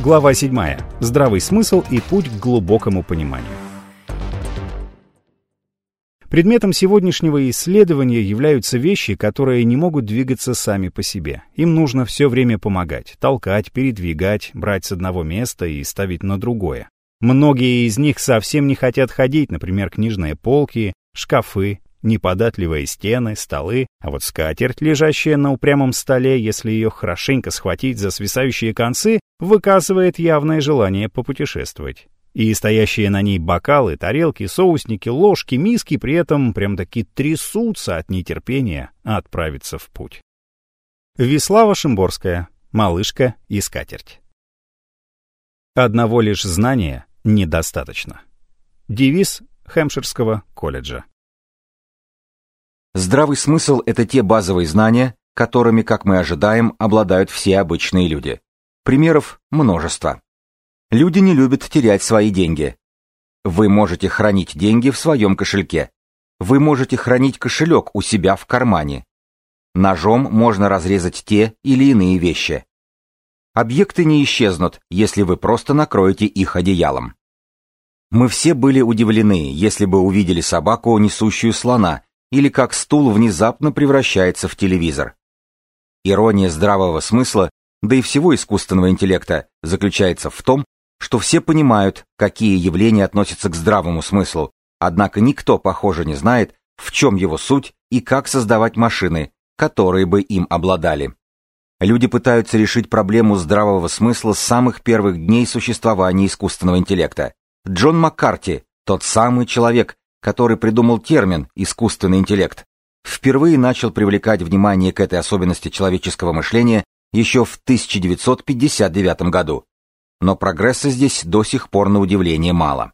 Глава 7. Здравый смысл и путь к глубокому пониманию. Предметом сегодняшнего исследования являются вещи, которые не могут двигаться сами по себе. Им нужно все время помогать, толкать, передвигать, брать с одного места и ставить на другое. Многие из них совсем не хотят ходить, например, книжные полки, шкафы, неподатливые стены, столы, а вот скатерть, лежащая на упрямом столе, если ее хорошенько схватить за свисающие концы, выказывает явное желание попутешествовать. И стоящие на ней бокалы, тарелки, соусники, ложки, миски при этом прям-таки трясутся от нетерпения отправиться в путь. Вислава Шимборская, «Малышка и скатерть». Одного лишь знания недостаточно. Девиз Хэмпширского колледжа. Здравый смысл — это те базовые знания, которыми, как мы ожидаем, обладают все обычные люди. Примеров множество. Люди не любят терять свои деньги. Вы можете хранить деньги в своем кошельке. Вы можете хранить кошелек у себя в кармане. Ножом можно разрезать те или иные вещи. Объекты не исчезнут, если вы просто накроете их одеялом. Мы все были удивлены, если бы увидели собаку, несущую слона, или как стул внезапно превращается в телевизор. Ирония здравого смысла, да и всего искусственного интеллекта, заключается в том, что все понимают, какие явления относятся к здравому смыслу, однако никто, похоже, не знает, в чем его суть и как создавать машины, которые бы им обладали. Люди пытаются решить проблему здравого смысла с самых первых дней существования искусственного интеллекта. Джон Маккарти, тот самый человек, который придумал термин «искусственный интеллект», впервые начал привлекать внимание к этой особенности человеческого мышления еще в 1959 году. Но прогресса здесь до сих пор на удивление мало.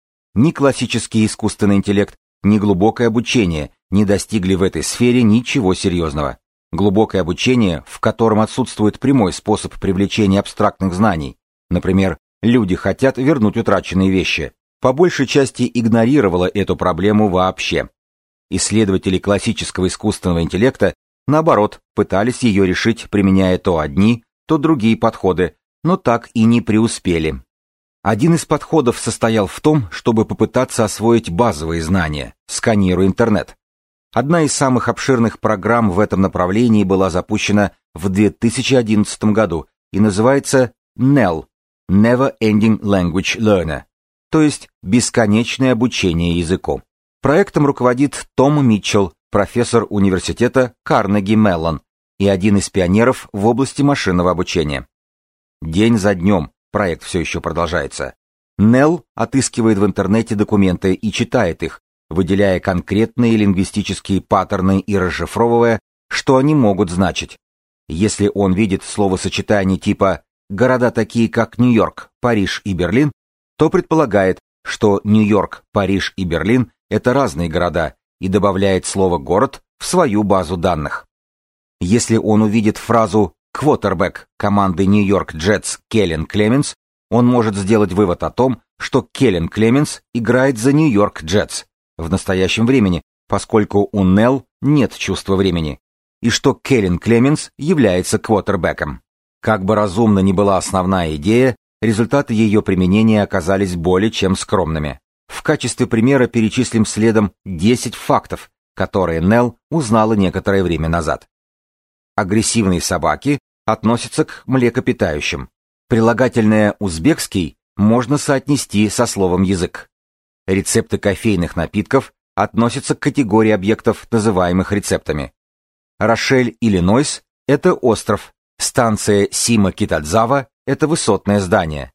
Ни классический искусственный интеллект, ни глубокое обучение не достигли в этой сфере ничего серьезного. Глубокое обучение, в котором отсутствует прямой способ привлечения абстрактных знаний, например, люди хотят вернуть утраченные вещи, по большей части игнорировало эту проблему вообще. Исследователи классического искусственного интеллекта, наоборот, пытались ее решить, применяя то одни, то другие подходы, но так и не преуспели. Один из подходов состоял в том, чтобы попытаться освоить базовые знания, сканируя интернет. Одна из самых обширных программ в этом направлении была запущена в 2011 году и называется NEL – Never Ending Language Learner, то есть бесконечное обучение языку. Проектом руководит Том Митчелл, профессор университета Карнеги Меллон и один из пионеров в области машинного обучения. День за днем проект все еще продолжается. NEL отыскивает в интернете документы и читает их, выделяя конкретные лингвистические паттерны и расшифровывая, что они могут значить. Если он видит словосочетание типа «города такие, как Нью-Йорк, Париж и Берлин», то предполагает, что Нью-Йорк, Париж и Берлин — это разные города, и добавляет слово «город» в свою базу данных. Если он увидит фразу «квотербэк» команды Нью-Йорк Джетс Келлен Клеменс, он может сделать вывод о том, что Келлен Клеменс играет за Нью-Йорк Джетс в настоящем времени, поскольку у NEL нет чувства времени, и что Келлен Клеменс является квотербэком. Как бы разумна ни была основная идея, результаты ее применения оказались более чем скромными. В качестве примера перечислим следом 10 фактов, которые NEL узнала некоторое время назад. Агрессивные собаки относятся к млекопитающим. Прилагательное «узбекский» можно соотнести со словом «язык». Рецепты кофейных напитков относятся к категории объектов, называемых рецептами. Рошель, Иллинойс – это остров. Станция Сима-Китадзава – это высотное здание.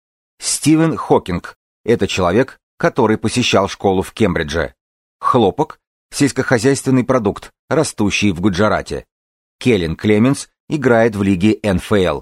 Стивен Хокинг – это человек, который посещал школу в Кембридже. Хлопок – сельскохозяйственный продукт, растущий в Гуджарате. Келлен Клеменс играет в лиге НФЛ.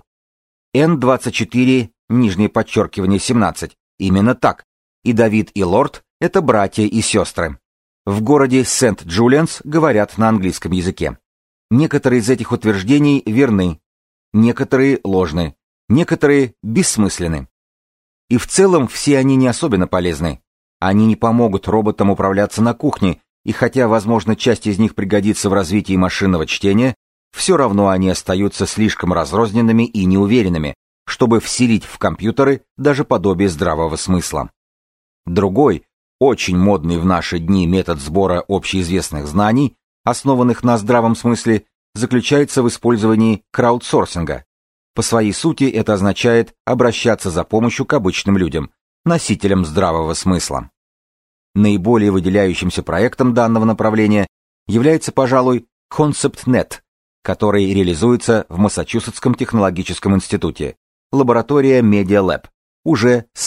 N24, нижнее подчеркивание 17, именно так. И Давид и Лорд – это братья и сестры. В городе Сент-Джулианс говорят на английском языке. Некоторые из этих утверждений верны, некоторые ложны, некоторые бессмысленны. И в целом все они не особенно полезны. Они не помогут роботам управляться на кухне, и хотя, возможно, часть из них пригодится в развитии машинного чтения, все равно они остаются слишком разрозненными и неуверенными, чтобы вселить в компьютеры даже подобие здравого смысла. Другой, очень модный в наши дни метод сбора общеизвестных знаний, основанных на здравом смысле, заключается в использовании краудсорсинга. По своей сути это означает обращаться за помощью к обычным людям, носителям здравого смысла. Наиболее выделяющимся проектом данного направления является, пожалуй, ConceptNet, который реализуется в Массачусетском технологическом институте, лаборатория Media Lab, уже с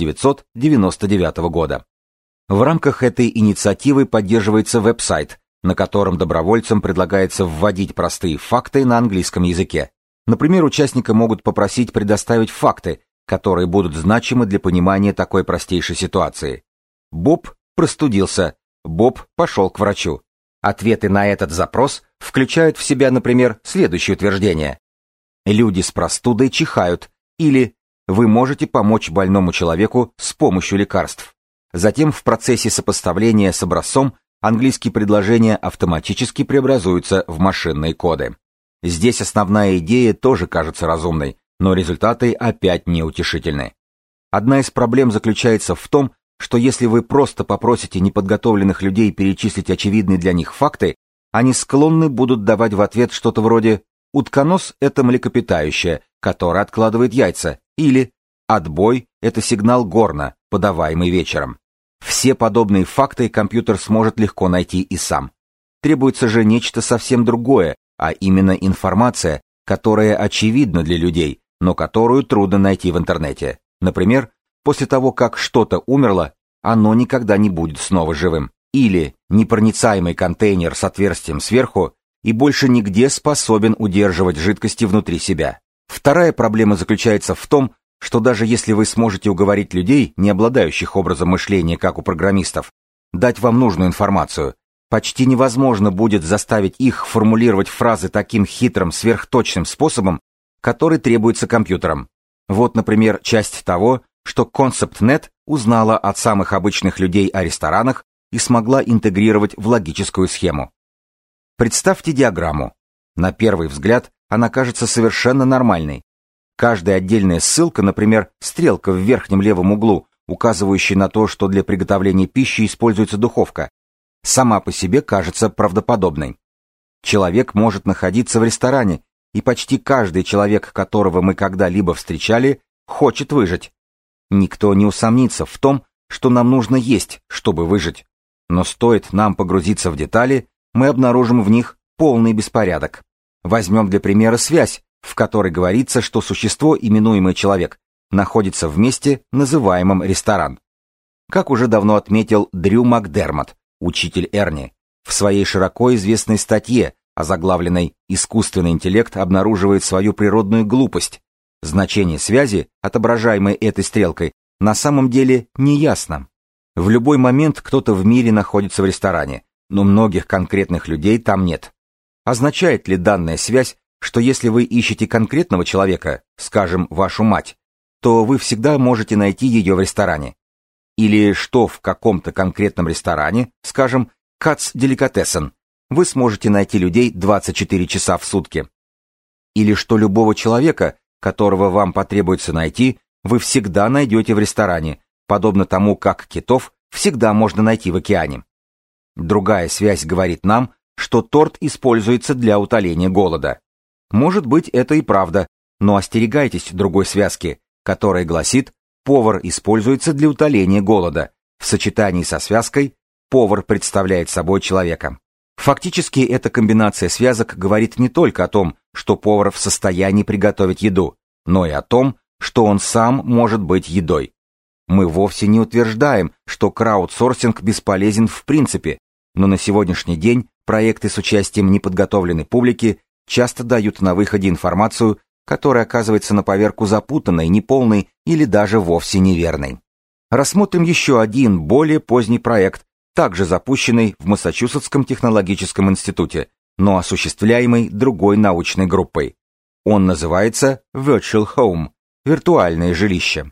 1999 года. В рамках этой инициативы поддерживается веб-сайт, на котором добровольцам предлагается вводить простые факты на английском языке. Например, участника могут попросить предоставить факты, которые будут значимы для понимания такой простейшей ситуации. Боб простудился, Боб пошел к врачу. Ответы на этот запрос включают в себя, например, следующее утверждение. Люди с простудой чихают, или вы можете помочь больному человеку с помощью лекарств. Затем в процессе сопоставления с образцом английские предложения автоматически преобразуются в машинные коды. Здесь основная идея тоже кажется разумной, но результаты опять неутешительны. Одна из проблем заключается в том, что если вы просто попросите неподготовленных людей перечислить очевидные для них факты, они склонны будут давать в ответ что-то вроде «утконос – это млекопитающее, которое откладывает яйца», или «отбой – это сигнал горна, подаваемый вечером». Все подобные факты компьютер сможет легко найти и сам. Требуется же нечто совсем другое, а именно информация, которая очевидна для людей, но которую трудно найти в интернете. Например, после того, как что-то умерло, оно никогда не будет снова живым. Или непроницаемый контейнер с отверстием сверху и больше нигде способен удерживать жидкости внутри себя. Вторая проблема заключается в том, что даже если вы сможете уговорить людей, не обладающих образом мышления, как у программистов, дать вам нужную информацию, почти невозможно будет заставить их формулировать фразы таким хитрым, сверхточным способом, который требуется компьютерам. Вот, например, часть того, что ConceptNet узнала от самых обычных людей о ресторанах и смогла интегрировать в логическую схему. Представьте диаграмму. На первый взгляд она кажется совершенно нормальной. Каждая отдельная ссылка, например, стрелка в верхнем левом углу, указывающая на то, что для приготовления пищи используется духовка, сама по себе кажется правдоподобной. Человек может находиться в ресторане, и почти каждый человек, которого мы когда-либо встречали, хочет выжить. Никто не усомнится в том, что нам нужно есть, чтобы выжить. Но стоит нам погрузиться в детали, мы обнаружим в них полный беспорядок. Возьмем для примера связь, в которой говорится, что существо, именуемое человек, находится в месте, называемом ресторан. Как уже давно отметил Дрю Макдермот, учитель Эрни, в своей широко известной статье, озаглавленной «Искусственный интеллект обнаруживает свою природную глупость», значение связи, отображаемой этой стрелкой, на самом деле неясно. В любой момент кто-то в мире находится в ресторане, но многих конкретных людей там нет. Означает ли данная связь, что если вы ищете конкретного человека, скажем, вашу мать, то вы всегда можете найти ее в ресторане? Или что в каком-то конкретном ресторане, скажем, Katz Delicatessen, вы сможете найти людей 24 часа в сутки? Или что любого человека, которого вам потребуется найти, вы всегда найдете в ресторане, подобно тому, как китов всегда можно найти в океане? Другая связь говорит нам, что торт используется для утоления голода. Может быть, это и правда, но остерегайтесь другой связки, которая гласит «повар используется для утоления голода». В сочетании со связкой «повар представляет собой человека». Фактически эта комбинация связок говорит не только о том, что повар в состоянии приготовить еду, но и о том, что он сам может быть едой. Мы вовсе не утверждаем, что краудсорсинг бесполезен в принципе, но на сегодняшний день проекты с участием неподготовленной публики часто дают на выходе информацию, которая оказывается на поверку запутанной, неполной или даже вовсе неверной. Рассмотрим еще один более поздний проект, также запущенный в Массачусетском технологическом институте, но осуществляемый другой научной группой. Он называется Virtual Home – виртуальное жилище.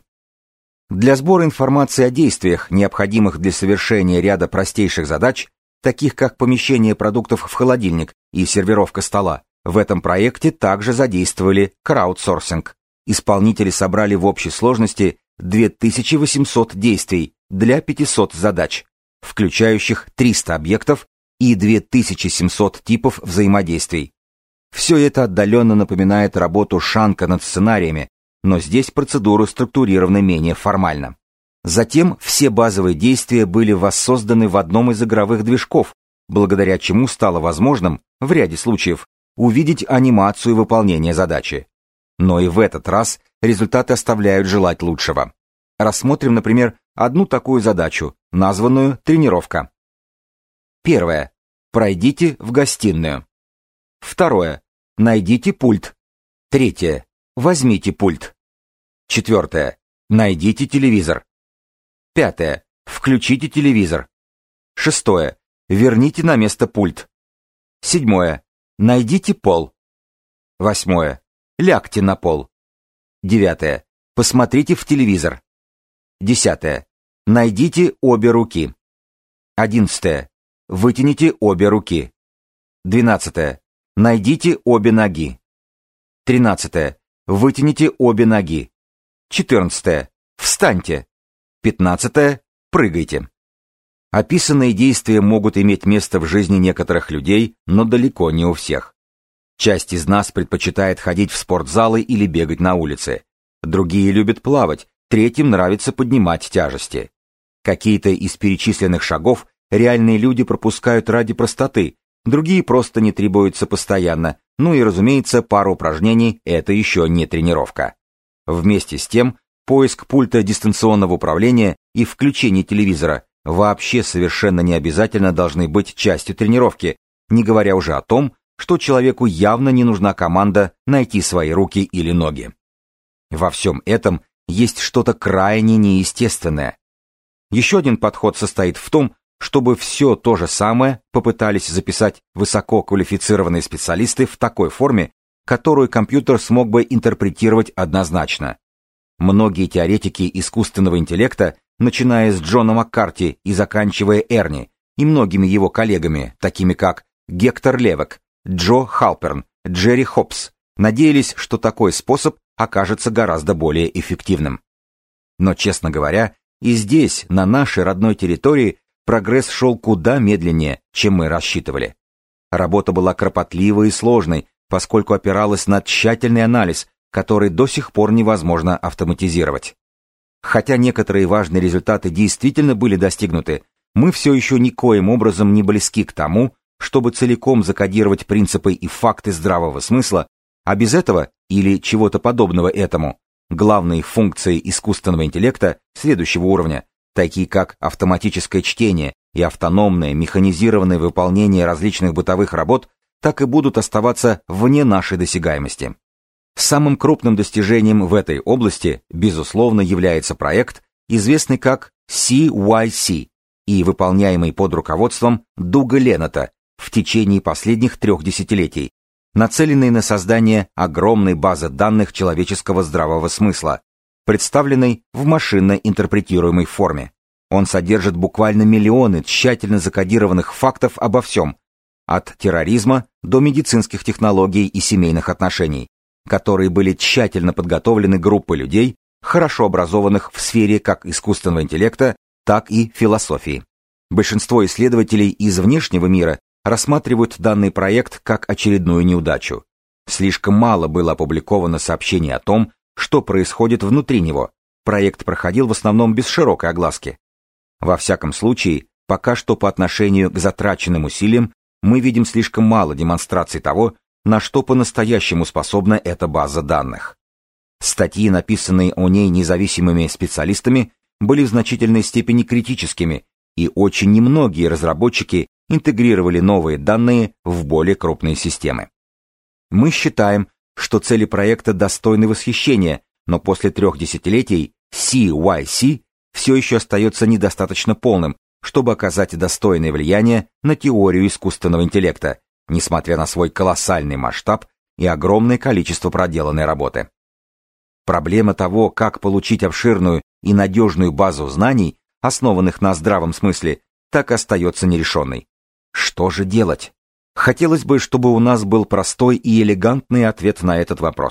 Для сбора информации о действиях, необходимых для совершения ряда простейших задач, таких как помещение продуктов в холодильник и сервировка стола, в этом проекте также задействовали краудсорсинг. исполнители собрали в общей сложности 2800 действий для 500 задач, включающих 300 объектов и 2700 типов взаимодействий. Все это отдаленно напоминает работу Шанка над сценариями, но здесь процедуры структурированы менее формально. Затем все базовые действия были воссозданы в одном из игровых движков, благодаря чему стало возможным, в ряде случаев, увидеть анимацию выполнения задачи. Но и в этот раз результаты оставляют желать лучшего. Рассмотрим, например, одну такую задачу, названную «Тренировка». Первое. Пройдите в гостиную. Второе. Найдите пульт. Третье. Возьмите пульт. Четвертое. Найдите телевизор. Пятое. Включите телевизор. Шестое. Верните на место пульт. Седьмое. Найдите пол. Восьмое. Лягте на пол. Девятое. Посмотрите в телевизор. Десятое. Найдите обе руки. 11. Вытяните обе руки. 12. Найдите обе ноги. 13. Вытяните обе ноги. 14. Встаньте. 15. Прыгайте. Описанные действия могут иметь место в жизни некоторых людей, но далеко не у всех. Часть из нас предпочитает ходить в спортзалы или бегать на улице. Другие любят плавать, третьим нравится поднимать тяжести. Какие-то из перечисленных шагов реальные люди пропускают ради простоты, другие просто не требуются постоянно, ну и, разумеется, пара упражнений – это еще не тренировка. Вместе с тем, поиск пульта дистанционного управления и включение телевизора вообще совершенно не обязательно должны быть частью тренировки, не говоря уже о том, что человеку явно не нужна команда найти свои руки или ноги. Во всем этом есть что-то крайне неестественное. Еще один подход состоит в том, чтобы все то же самое попытались записать высококвалифицированные специалисты в такой форме, которую компьютер смог бы интерпретировать однозначно. Многие теоретики искусственного интеллекта, начиная с Джона Маккарти и заканчивая Эрни, и многими его коллегами, такими как Гектор Левек, Джо Халперн, Джерри Хопс, надеялись, что такой способ окажется гораздо более эффективным. Но, честно говоря, и здесь, на нашей родной территории, прогресс шел куда медленнее, чем мы рассчитывали. Работа была кропотливой и сложной, поскольку опиралась на тщательный анализ, который до сих пор невозможно автоматизировать. Хотя некоторые важные результаты действительно были достигнуты, мы все еще никоим образом не близки к тому, чтобы целиком закодировать принципы и факты здравого смысла, а без этого, или чего-то подобного этому, главные функции искусственного интеллекта следующего уровня, такие как автоматическое чтение и автономное механизированное выполнение различных бытовых работ, так и будут оставаться вне нашей досягаемости. Самым крупным достижением в этой области, безусловно, является проект, известный как CYC и выполняемый под руководством Дуга Леннета в течение последних 3 десятилетий, нацеленный на создание огромной базы данных человеческого здравого смысла, представленной в машинно интерпретируемой форме. Он содержит буквально миллионы тщательно закодированных фактов обо всем, от терроризма до медицинских технологий и семейных отношений, которые были тщательно подготовлены группой людей, хорошо образованных в сфере как искусственного интеллекта, так и философии. Большинство исследователей из внешнего мира рассматривают данный проект как очередную неудачу. Слишком мало было опубликовано сообщений о том, что происходит внутри него. Проект проходил в основном без широкой огласки. Во всяком случае, пока что по отношению к затраченным усилиям мы видим слишком мало демонстраций того, на что по-настоящему способна эта база данных. Статьи, написанные о ней независимыми специалистами, были в значительной степени критическими, и очень немногие разработчики интегрировали новые данные в более крупные системы. Мы считаем, что цели проекта достойны восхищения, но после 3 десятилетий CYC все еще остается недостаточно полным, чтобы оказать достойное влияние на теорию искусственного интеллекта, несмотря на свой колоссальный масштаб и огромное количество проделанной работы. Проблема того, как получить обширную и надежную базу знаний, основанных на здравом смысле, так и остается нерешенной. Что же делать? Хотелось бы, чтобы у нас был простой и элегантный ответ на этот вопрос,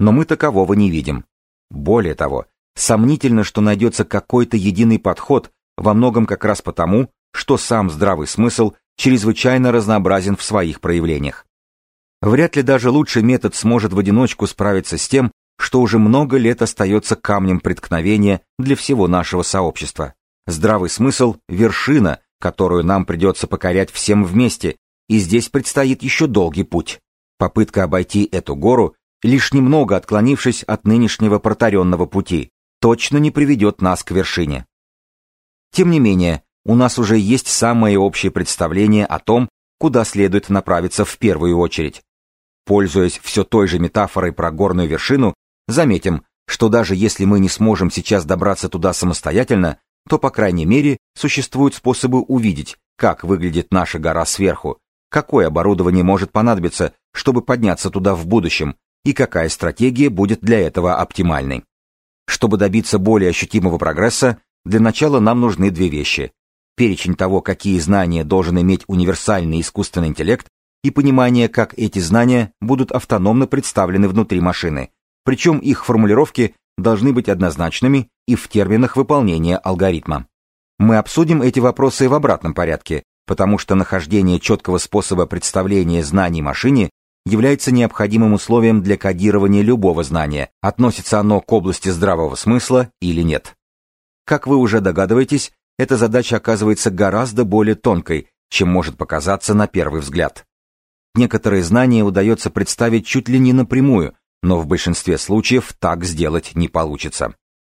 но мы такового не видим. Более того, сомнительно, что найдется какой-то единый подход, во многом как раз потому, что сам здравый смысл чрезвычайно разнообразен в своих проявлениях. Вряд ли даже лучший метод сможет в одиночку справиться с тем, что уже много лет остается камнем преткновения для всего нашего сообщества. Здравый смысл – вершина, которую нам придется покорять всем вместе, и здесь предстоит еще долгий путь. Попытка обойти эту гору, лишь немного отклонившись от нынешнего протаренного пути, точно не приведет нас к вершине. Тем не менее, у нас уже есть самое общее представление о том, куда следует направиться в первую очередь. Пользуясь все той же метафорой про горную вершину, заметим, что даже если мы не сможем сейчас добраться туда самостоятельно, то, по крайней мере, существуют способы увидеть, как выглядит наша гора сверху, какое оборудование может понадобиться, чтобы подняться туда в будущем, и какая стратегия будет для этого оптимальной. Чтобы добиться более ощутимого прогресса, для начала нам нужны две вещи: перечень того, какие знания должен иметь универсальный искусственный интеллект, и понимание, как эти знания будут автономно представлены внутри машины, причем их формулировки должны быть однозначными и в терминах выполнения алгоритма. Мы обсудим эти вопросы в обратном порядке, потому что нахождение четкого способа представления знаний машине является необходимым условием для кодирования любого знания, относится оно к области здравого смысла или нет. Как вы уже догадываетесь, эта задача оказывается гораздо более тонкой, чем может показаться на первый взгляд. Некоторые знания удается представить чуть ли не напрямую, но в большинстве случаев так сделать не получится.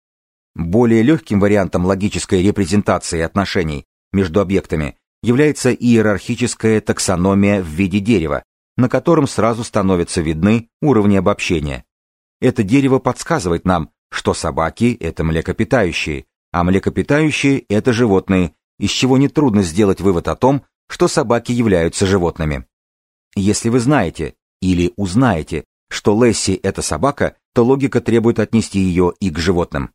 Более легким вариантом логической репрезентации отношений между объектами является иерархическая таксономия в виде дерева, на котором сразу становятся видны уровни обобщения. Это дерево подсказывает нам, что собаки – это млекопитающие, а млекопитающие – это животные, из чего нетрудно сделать вывод о том, что собаки являются животными. Если вы знаете или узнаете, что Лесси – это собака, то логика требует отнести ее и к животным.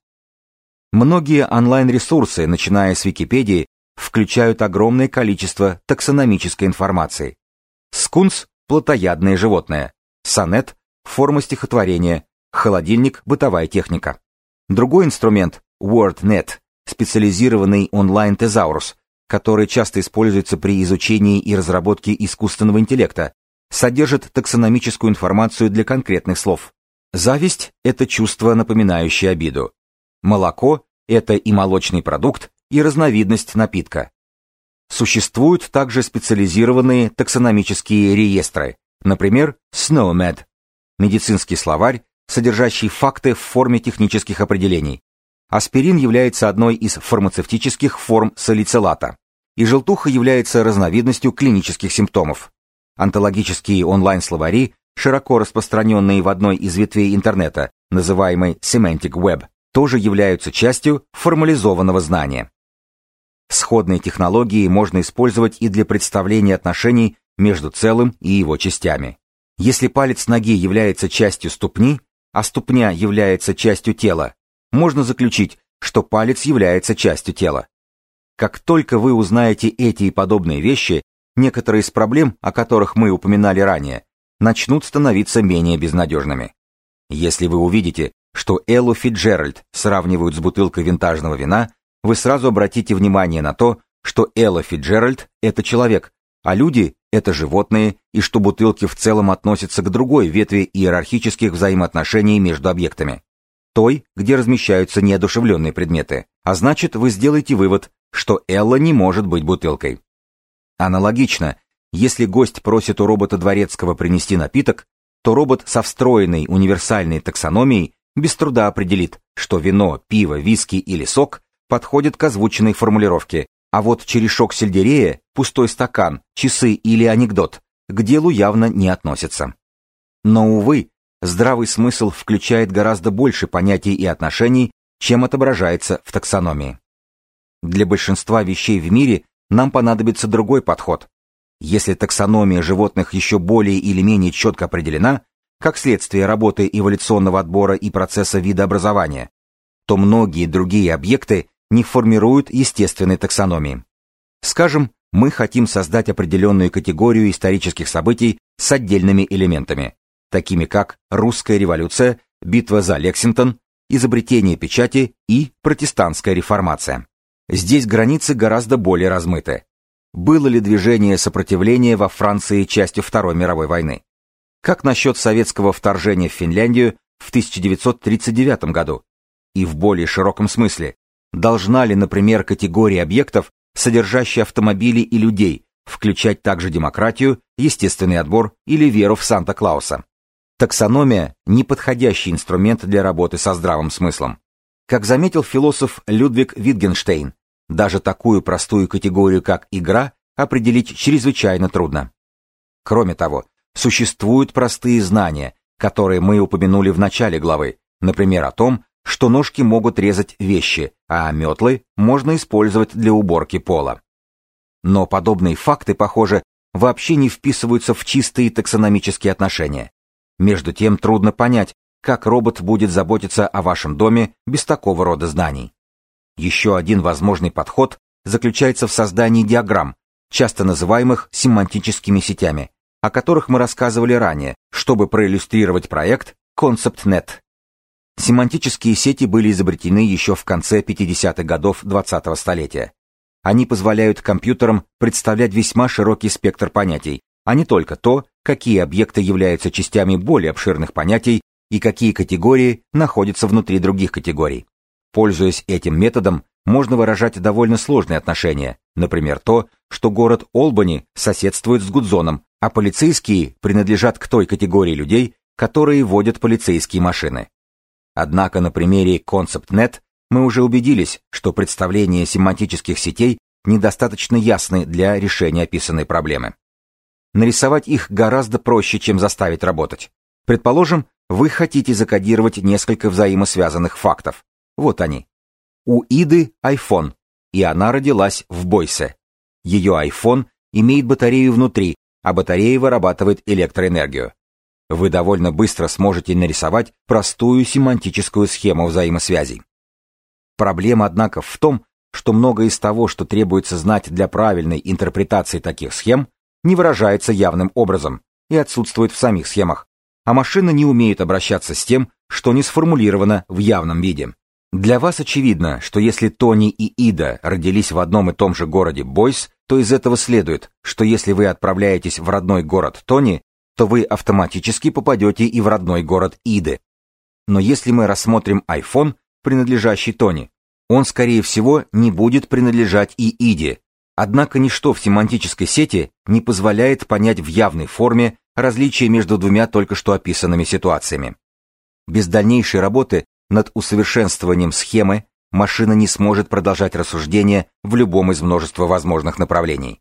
Многие онлайн-ресурсы, начиная с Википедии, включают огромное количество таксономической информации. Скунс – плотоядное животное, сонет – форма стихотворения, холодильник – бытовая техника. Другой инструмент – WordNet, специализированный онлайн-тезаурус, который часто используется при изучении и разработке искусственного интеллекта, содержит таксономическую информацию для конкретных слов. Зависть – это чувство, напоминающее обиду. Молоко – это и молочный продукт, и разновидность напитка. Существуют также специализированные таксономические реестры, например, SNOMED, медицинский словарь, содержащий факты в форме технических определений. Аспирин является одной из фармацевтических форм салицилата, и желтуха является разновидностью клинических симптомов. Онтологические онлайн-словари, широко распространенные в одной из ветвей интернета, называемой Semantic Web, тоже являются частью формализованного знания. Сходные технологии можно использовать и для представления отношений между целым и его частями. Если палец ноги является частью ступни, а ступня является частью тела, можно заключить, что палец является частью тела. Как только вы узнаете эти и подобные вещи, некоторые из проблем, о которых мы упоминали ранее, начнут становиться менее безнадежными. Если вы увидите, что Эллу Фицджеральд сравнивают с бутылкой винтажного вина, вы сразу обратите внимание на то, что Элла Фицджеральд – это человек, а люди – это животные, и что бутылки в целом относятся к другой ветви иерархических взаимоотношений между объектами, той, где размещаются неодушевленные предметы, а значит, вы сделаете вывод, что Элла не может быть бутылкой. Аналогично, если гость просит у робота дворецкого принести напиток, то робот со встроенной универсальной таксономией без труда определит, что вино, пиво, виски или сок подходят к озвученной формулировке, а вот черешок сельдерея, пустой стакан, часы или анекдот к делу явно не относятся. Но, увы, здравый смысл включает гораздо больше понятий и отношений, чем отображается в таксономии. Для большинства вещей в мире нам понадобится другой подход. Если таксономия животных еще более или менее четко определена, как следствие работы эволюционного отбора и процесса видообразования, то многие другие объекты не формируют естественной таксономии. Скажем, мы хотим создать определенную категорию исторических событий с отдельными элементами. такими как русская революция, битва за Лексингтон, изобретение печати и протестантская реформация. Здесь границы гораздо более размыты. Было ли движение сопротивления во Франции частью Второй мировой войны? Как насчет советского вторжения в Финляндию в 1939 году? И в более широком смысле, должна ли, например, категория объектов, содержащая автомобили и людей, включать также демократию, естественный отбор или веру в Санта-Клауса? Таксономия – неподходящий инструмент для работы со здравым смыслом. Как заметил философ Людвиг Витгенштейн, даже такую простую категорию, как игра, определить чрезвычайно трудно. Кроме того, существуют простые знания, которые мы упомянули в начале главы, например, о том, что ножки могут резать вещи, а метлы можно использовать для уборки пола. Но подобные факты, похоже, вообще не вписываются в чистые таксономические отношения. Между тем трудно понять, как робот будет заботиться о вашем доме без такого рода знаний. Еще один возможный подход заключается в создании диаграмм, часто называемых семантическими сетями, о которых мы рассказывали ранее, чтобы проиллюстрировать проект ConceptNet. Семантические сети были изобретены еще в конце 50-х годов 20-го столетия. Они позволяют компьютерам представлять весьма широкий спектр понятий, а не только то, какие объекты являются частями более обширных понятий и какие категории находятся внутри других категорий. Пользуясь этим методом, можно выражать довольно сложные отношения, например, то, что город Олбани соседствует с Гудзоном, а полицейские принадлежат к той категории людей, которые водят полицейские машины. Однако на примере ConceptNet мы уже убедились, что представления семантических сетей недостаточно ясны для решения описанной проблемы. Нарисовать их гораздо проще, чем заставить работать. Предположим, вы хотите закодировать несколько взаимосвязанных фактов. Вот они. У Иды iPhone, и она родилась в Бойсе. Ее iPhone имеет батарею внутри, а батарея вырабатывает электроэнергию. Вы довольно быстро сможете нарисовать простую семантическую схему взаимосвязей. Проблема, однако, в том, что многое из того, что требуется знать для правильной интерпретации таких схем, не выражается явным образом и отсутствует в самих схемах, а машина не умеет обращаться с тем, что не сформулировано в явном виде. Для вас очевидно, что если Тони и Ида родились в одном и том же городе Бойс, то из этого следует, что если вы отправляетесь в родной город Тони, то вы автоматически попадете и в родной город Иды. Но если мы рассмотрим iPhone, принадлежащий Тони, он, скорее всего, не будет принадлежать и Иде. Однако ничто в семантической сети не позволяет понять в явной форме различия между двумя только что описанными ситуациями. Без дальнейшей работы над усовершенствованием схемы машина не сможет продолжать рассуждения в любом из множества возможных направлений.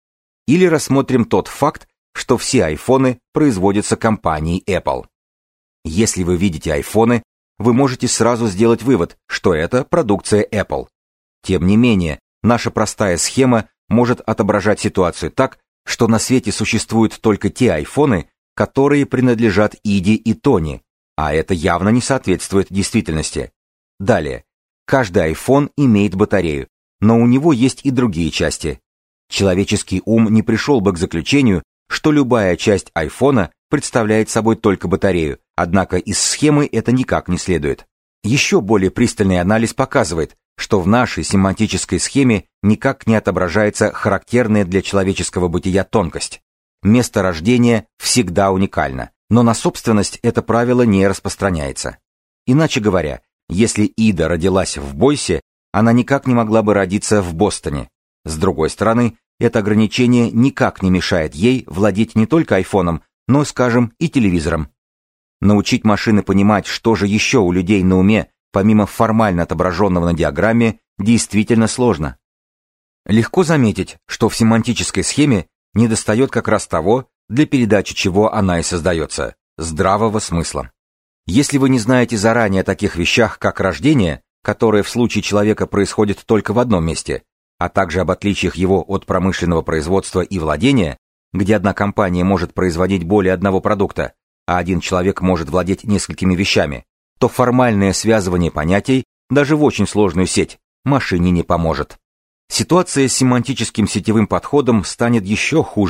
Или рассмотрим тот факт, что все айфоны производятся компанией Apple. Если вы видите айфоны, вы можете сразу сделать вывод, что это продукция Apple. Тем не менее, наша простая схема может отображать ситуацию так, что на свете существуют только те айфоны, которые принадлежат Иде и Тони, а это явно не соответствует действительности. Далее. Каждый iPhone имеет батарею, но у него есть и другие части. Человеческий ум не пришел бы к заключению, что любая часть айфона представляет собой только батарею, однако из схемы это никак не следует. Еще более пристальный анализ показывает, что в нашей семантической схеме никак не отображается характерная для человеческого бытия тонкость. Место рождения всегда уникально, но на собственность это правило не распространяется. Иначе говоря, если Ида родилась в Бойсе, она никак не могла бы родиться в Бостоне. С другой стороны, это ограничение никак не мешает ей владеть не только айфоном, но, скажем, и телевизором. Научить машины понимать, что же еще у людей на уме, помимо формально отображенного на диаграмме, действительно сложно. Легко заметить, что в семантической схеме недостает как раз того, для передачи чего она и создается – здравого смысла. Если вы не знаете заранее о таких вещах, как рождение, которое в случае человека происходит только в одном месте, а также об отличиях его от промышленного производства и владения, где одна компания может производить более одного продукта, а один человек может владеть несколькими вещами, то формальное связывание понятий, даже в очень сложную сеть, машине не поможет. Ситуация с семантическим сетевым подходом станет еще хуже,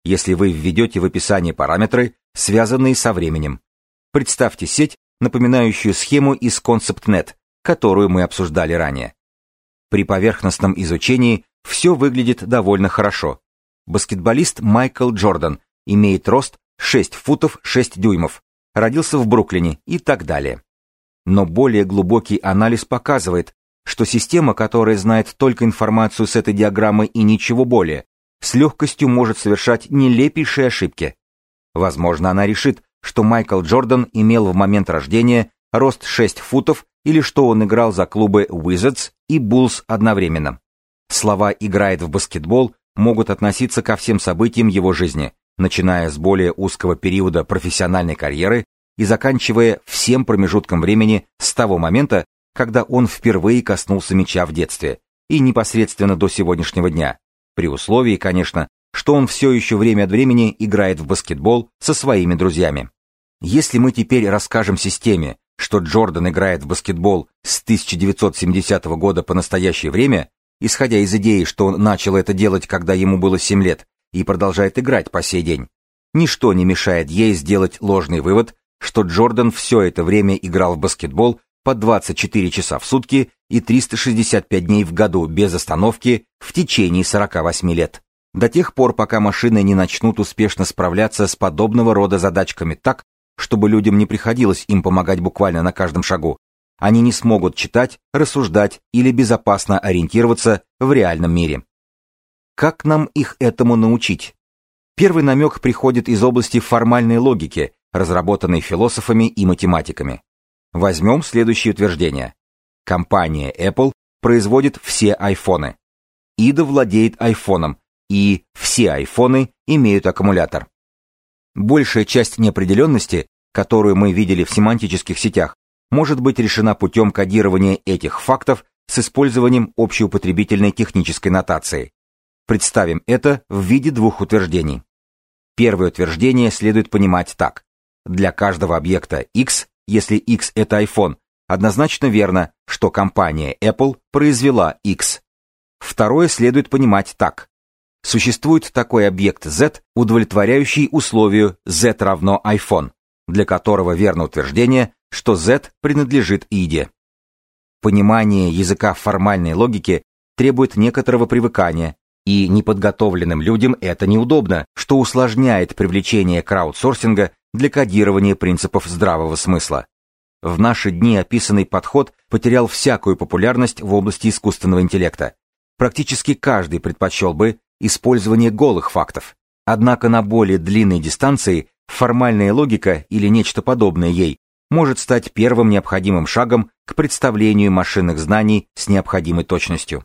если вы введете в описание параметры, связанные со временем. Представьте сеть, напоминающую схему из ConceptNet, которую мы обсуждали ранее. При поверхностном изучении все выглядит довольно хорошо. Баскетболист Майкл Джордан имеет рост 6 футов 6 дюймов, родился в Бруклине и так далее. Но более глубокий анализ показывает, что система, которая знает только информацию с этой диаграммы и ничего более, с легкостью может совершать нелепейшие ошибки. Возможно, она решит, что Майкл Джордан имел в момент рождения рост 6 футов или что он играл за клубы Wizards и Bulls одновременно. Слова «играет в баскетбол» могут относиться ко всем событиям его жизни, начиная с более узкого периода профессиональной карьеры и заканчивая всем промежутком времени с того момента, когда он впервые коснулся мяча в детстве, и непосредственно до сегодняшнего дня, при условии, конечно, что он все еще время от времени играет в баскетбол со своими друзьями. Если мы теперь расскажем системе, что Джордан играет в баскетбол с 1970 года по настоящее время, исходя из идеи, что он начал это делать, когда ему было 7 лет, и продолжает играть по сей день, ничто не мешает ей сделать ложный вывод, что Джордан все это время играл в баскетбол по 24 часа в сутки и 365 дней в году без остановки в течение 48 лет. До тех пор, пока машины не начнут успешно справляться с подобного рода задачками так, чтобы людям не приходилось им помогать буквально на каждом шагу, они не смогут читать, рассуждать или безопасно ориентироваться в реальном мире. Как нам их этому научить? Первый намек приходит из области формальной логики, разработанной философами и математиками. Возьмем следующее утверждение. Компания Apple производит все айфоны. Ида владеет айфоном, и все айфоны имеют аккумулятор. Большая часть неопределенности, которую мы видели в семантических сетях, может быть решена путем кодирования этих фактов с использованием общеупотребительной технической нотации. Представим это в виде двух утверждений. Первое утверждение следует понимать так. Для каждого объекта X, если X это iPhone, однозначно верно, что компания Apple произвела X. Второе следует понимать так. Существует такой объект Z, удовлетворяющий условию Z равно iPhone, для которого верно утверждение, что Z принадлежит Иде. Понимание языка формальной логики требует некоторого привыкания, и неподготовленным людям это неудобно, что усложняет привлечение краудсорсинга для кодирования принципов здравого смысла. В наши дни описанный подход потерял всякую популярность в области искусственного интеллекта. Практически каждый предпочел бы использование голых фактов. Однако на более длинной дистанции формальная логика или нечто подобное ей может стать первым необходимым шагом к представлению машинных знаний с необходимой точностью.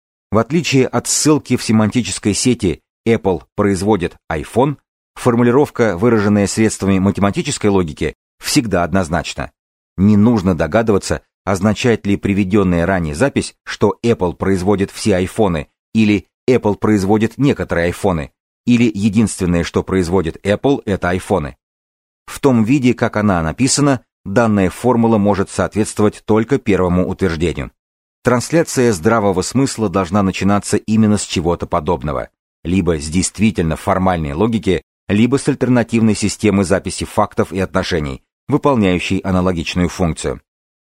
В отличие от ссылки в семантической сети Apple производит iPhone, формулировка, выраженная средствами математической логики, всегда однозначна. Не нужно догадываться, означает ли приведенная ранее запись, что Apple производит все айфоны, или Apple производит некоторые айфоны, или единственное, что производит Apple, это айфоны. В том виде, как она написана, данная формула может соответствовать только первому утверждению. Трансляция здравого смысла должна начинаться именно с чего-то подобного, либо с действительно формальной логики, либо с альтернативной системы записи фактов и отношений, выполняющей аналогичную функцию.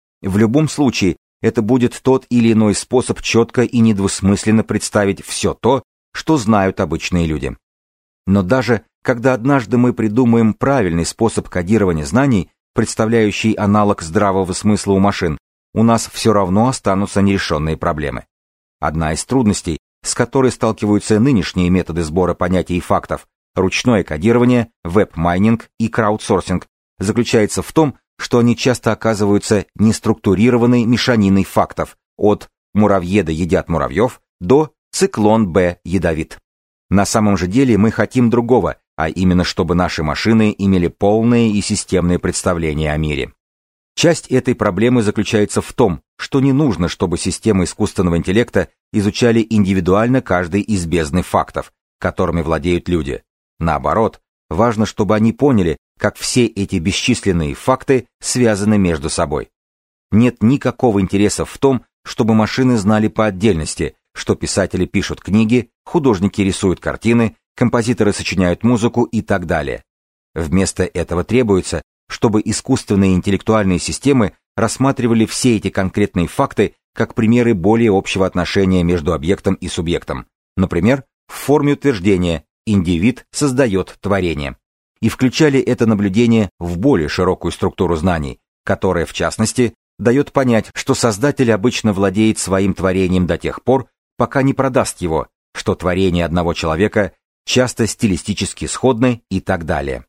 В любом случае, это будет тот или иной способ четко и недвусмысленно представить все то, что знают обычные люди. Но даже когда однажды мы придумаем правильный способ кодирования знаний, представляющий аналог здравого смысла у машин, у нас все равно останутся нерешенные проблемы. Одна из трудностей, с которой сталкиваются нынешние методы сбора понятий и фактов, ручное кодирование, веб-майнинг и краудсорсинг, заключается в том, что они часто оказываются неструктурированной мешаниной фактов от «муравьеды едят муравьев» до «циклон Б ядовит». На самом же деле мы хотим другого, а именно чтобы наши машины имели полное и системное представление о мире. Часть этой проблемы заключается в том, что не нужно, чтобы системы искусственного интеллекта изучали индивидуально каждый из бездны фактов, которыми владеют люди. Наоборот, важно, чтобы они поняли, как все эти бесчисленные факты связаны между собой. Нет никакого интереса в том, чтобы машины знали по отдельности, что писатели пишут книги, художники рисуют картины, композиторы сочиняют музыку и так далее. Вместо этого требуется, чтобы искусственные интеллектуальные системы рассматривали все эти конкретные факты как примеры более общего отношения между объектом и субъектом, например, в форме утверждения «индивид создает творение», и включали это наблюдение в более широкую структуру знаний, которая, в частности, дает понять, что создатель обычно владеет своим творением до тех пор, пока не продаст его, что творения одного человека часто стилистически сходны и так далее.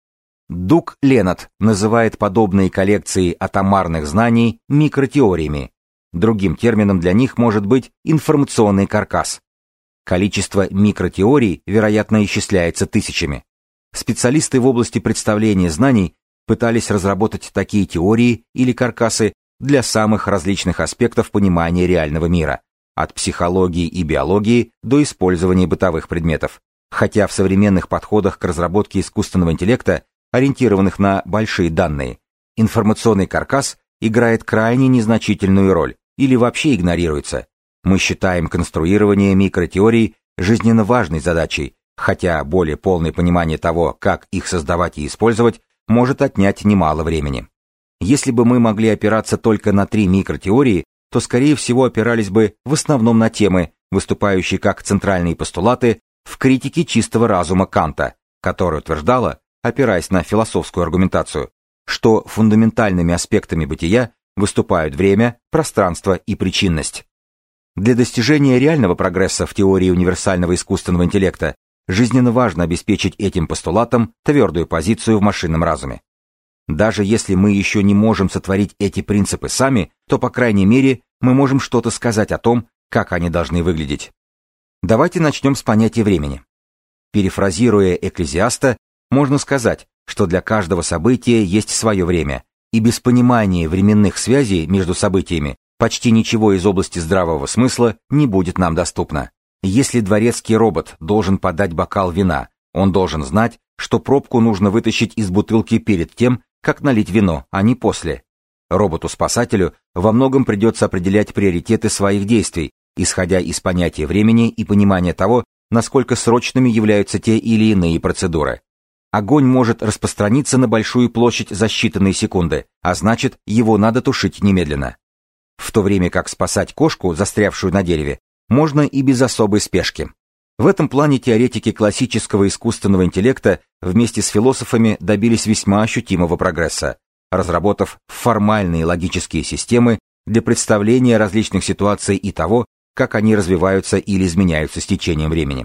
Дуг Леннат называет подобные коллекции атомарных знаний микротеориями. Другим термином для них может быть информационный каркас. Количество микротеорий, вероятно, исчисляется тысячами. Специалисты в области представления знаний пытались разработать такие теории или каркасы для самых различных аспектов понимания реального мира, от психологии и биологии до использования бытовых предметов. Хотя в современных подходах к разработке искусственного интеллекта, ориентированных на большие данные, информационный каркас играет крайне незначительную роль или вообще игнорируется. Мы считаем конструирование микротеорий жизненно важной задачей, хотя более полное понимание того, как их создавать и использовать, может отнять немало времени. Если бы мы могли опираться только на 3 микротеории, то, скорее всего, опирались бы в основном на темы, выступающие как центральные постулаты в критике чистого разума Канта, которая утверждала, опираясь на философскую аргументацию, что фундаментальными аспектами бытия выступают время, пространство и причинность. Для достижения реального прогресса в теории универсального искусственного интеллекта жизненно важно обеспечить этим постулатам твердую позицию в машинном разуме. Даже если мы еще не можем сотворить эти принципы сами, то, по крайней мере, мы можем что-то сказать о том, как они должны выглядеть. Давайте начнем с понятия времени. Перефразируя Экклезиаста, можно сказать, что для каждого события есть свое время, и без понимания временных связей между событиями почти ничего из области здравого смысла не будет нам доступно. Если дворецкий робот должен подать бокал вина, он должен знать, что пробку нужно вытащить из бутылки перед тем, как налить вино, а не после. Роботу-спасателю во многом придется определять приоритеты своих действий, исходя из понятия времени и понимания того, насколько срочными являются те или иные процедуры. Огонь может распространиться на большую площадь за считанные секунды, а значит, его надо тушить немедленно. В то время как спасать кошку, застрявшую на дереве, можно и без особой спешки. В этом плане теоретики классического искусственного интеллекта вместе с философами добились весьма ощутимого прогресса, разработав формальные логические системы для представления различных ситуаций и того, как они развиваются или изменяются с течением времени.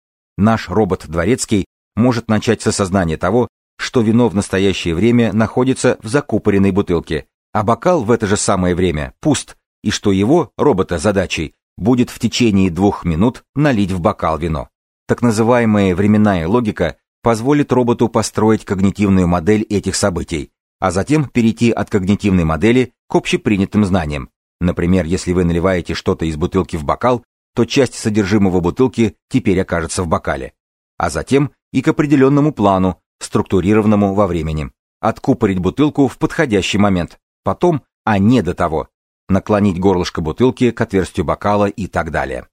Наш робот-дворецкий может начать с осознания того, что вино в настоящее время находится в закупоренной бутылке, а бокал в это же самое время пуст, и что его, робота, задачей будет в течение 2 минут налить в бокал вино. Так называемая временная логика позволит роботу построить когнитивную модель этих событий, а затем перейти от когнитивной модели к общепринятым знаниям. Например, если вы наливаете что-то из бутылки в бокал, то часть содержимого бутылки теперь окажется в бокале. А затем и к определенному плану, структурированному во времени. Откупорить бутылку в подходящий момент, потом, а не до того, наклонить горлышко бутылки к отверстию бокала и так далее.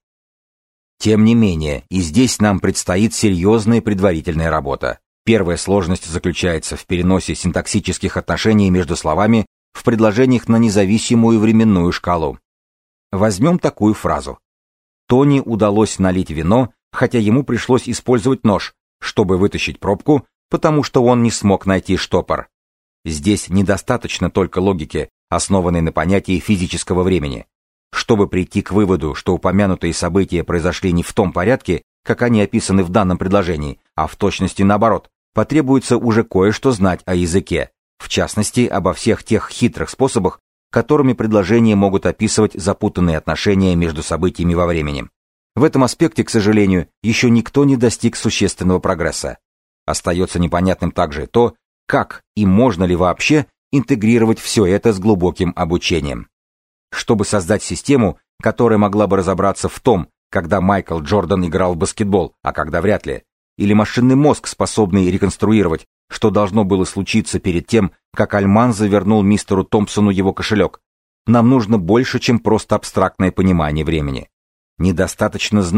Тем не менее, и здесь нам предстоит серьезная предварительная работа. Первая сложность заключается в переносе синтаксических отношений между словами в предложениях на независимую временную шкалу. Возьмем такую фразу. Тони удалось налить вино, хотя ему пришлось использовать нож, чтобы вытащить пробку, потому что он не смог найти штопор. Здесь недостаточно только логики, основанной на понятии физического времени. Чтобы прийти к выводу, что упомянутые события произошли не в том порядке, как они описаны в данном предложении, а в точности наоборот, потребуется уже кое-что знать о языке, в частности, обо всех тех хитрых способах, которыми предложения могут описывать запутанные отношения между событиями во времени. В этом аспекте, к сожалению, еще никто не достиг существенного прогресса. Остается непонятным также то, как и можно ли вообще интегрировать все это с глубоким обучением. Чтобы создать систему, которая могла бы разобраться в том, когда Майкл Джордан играл в баскетбол, а когда вряд ли, или машинный мозг, способный реконструировать, что должно было случиться перед тем, как Альманзо вернул мистеру Томпсону его кошелек, нам нужно больше, чем просто абстрактное понимание времени. Недостаточно знать,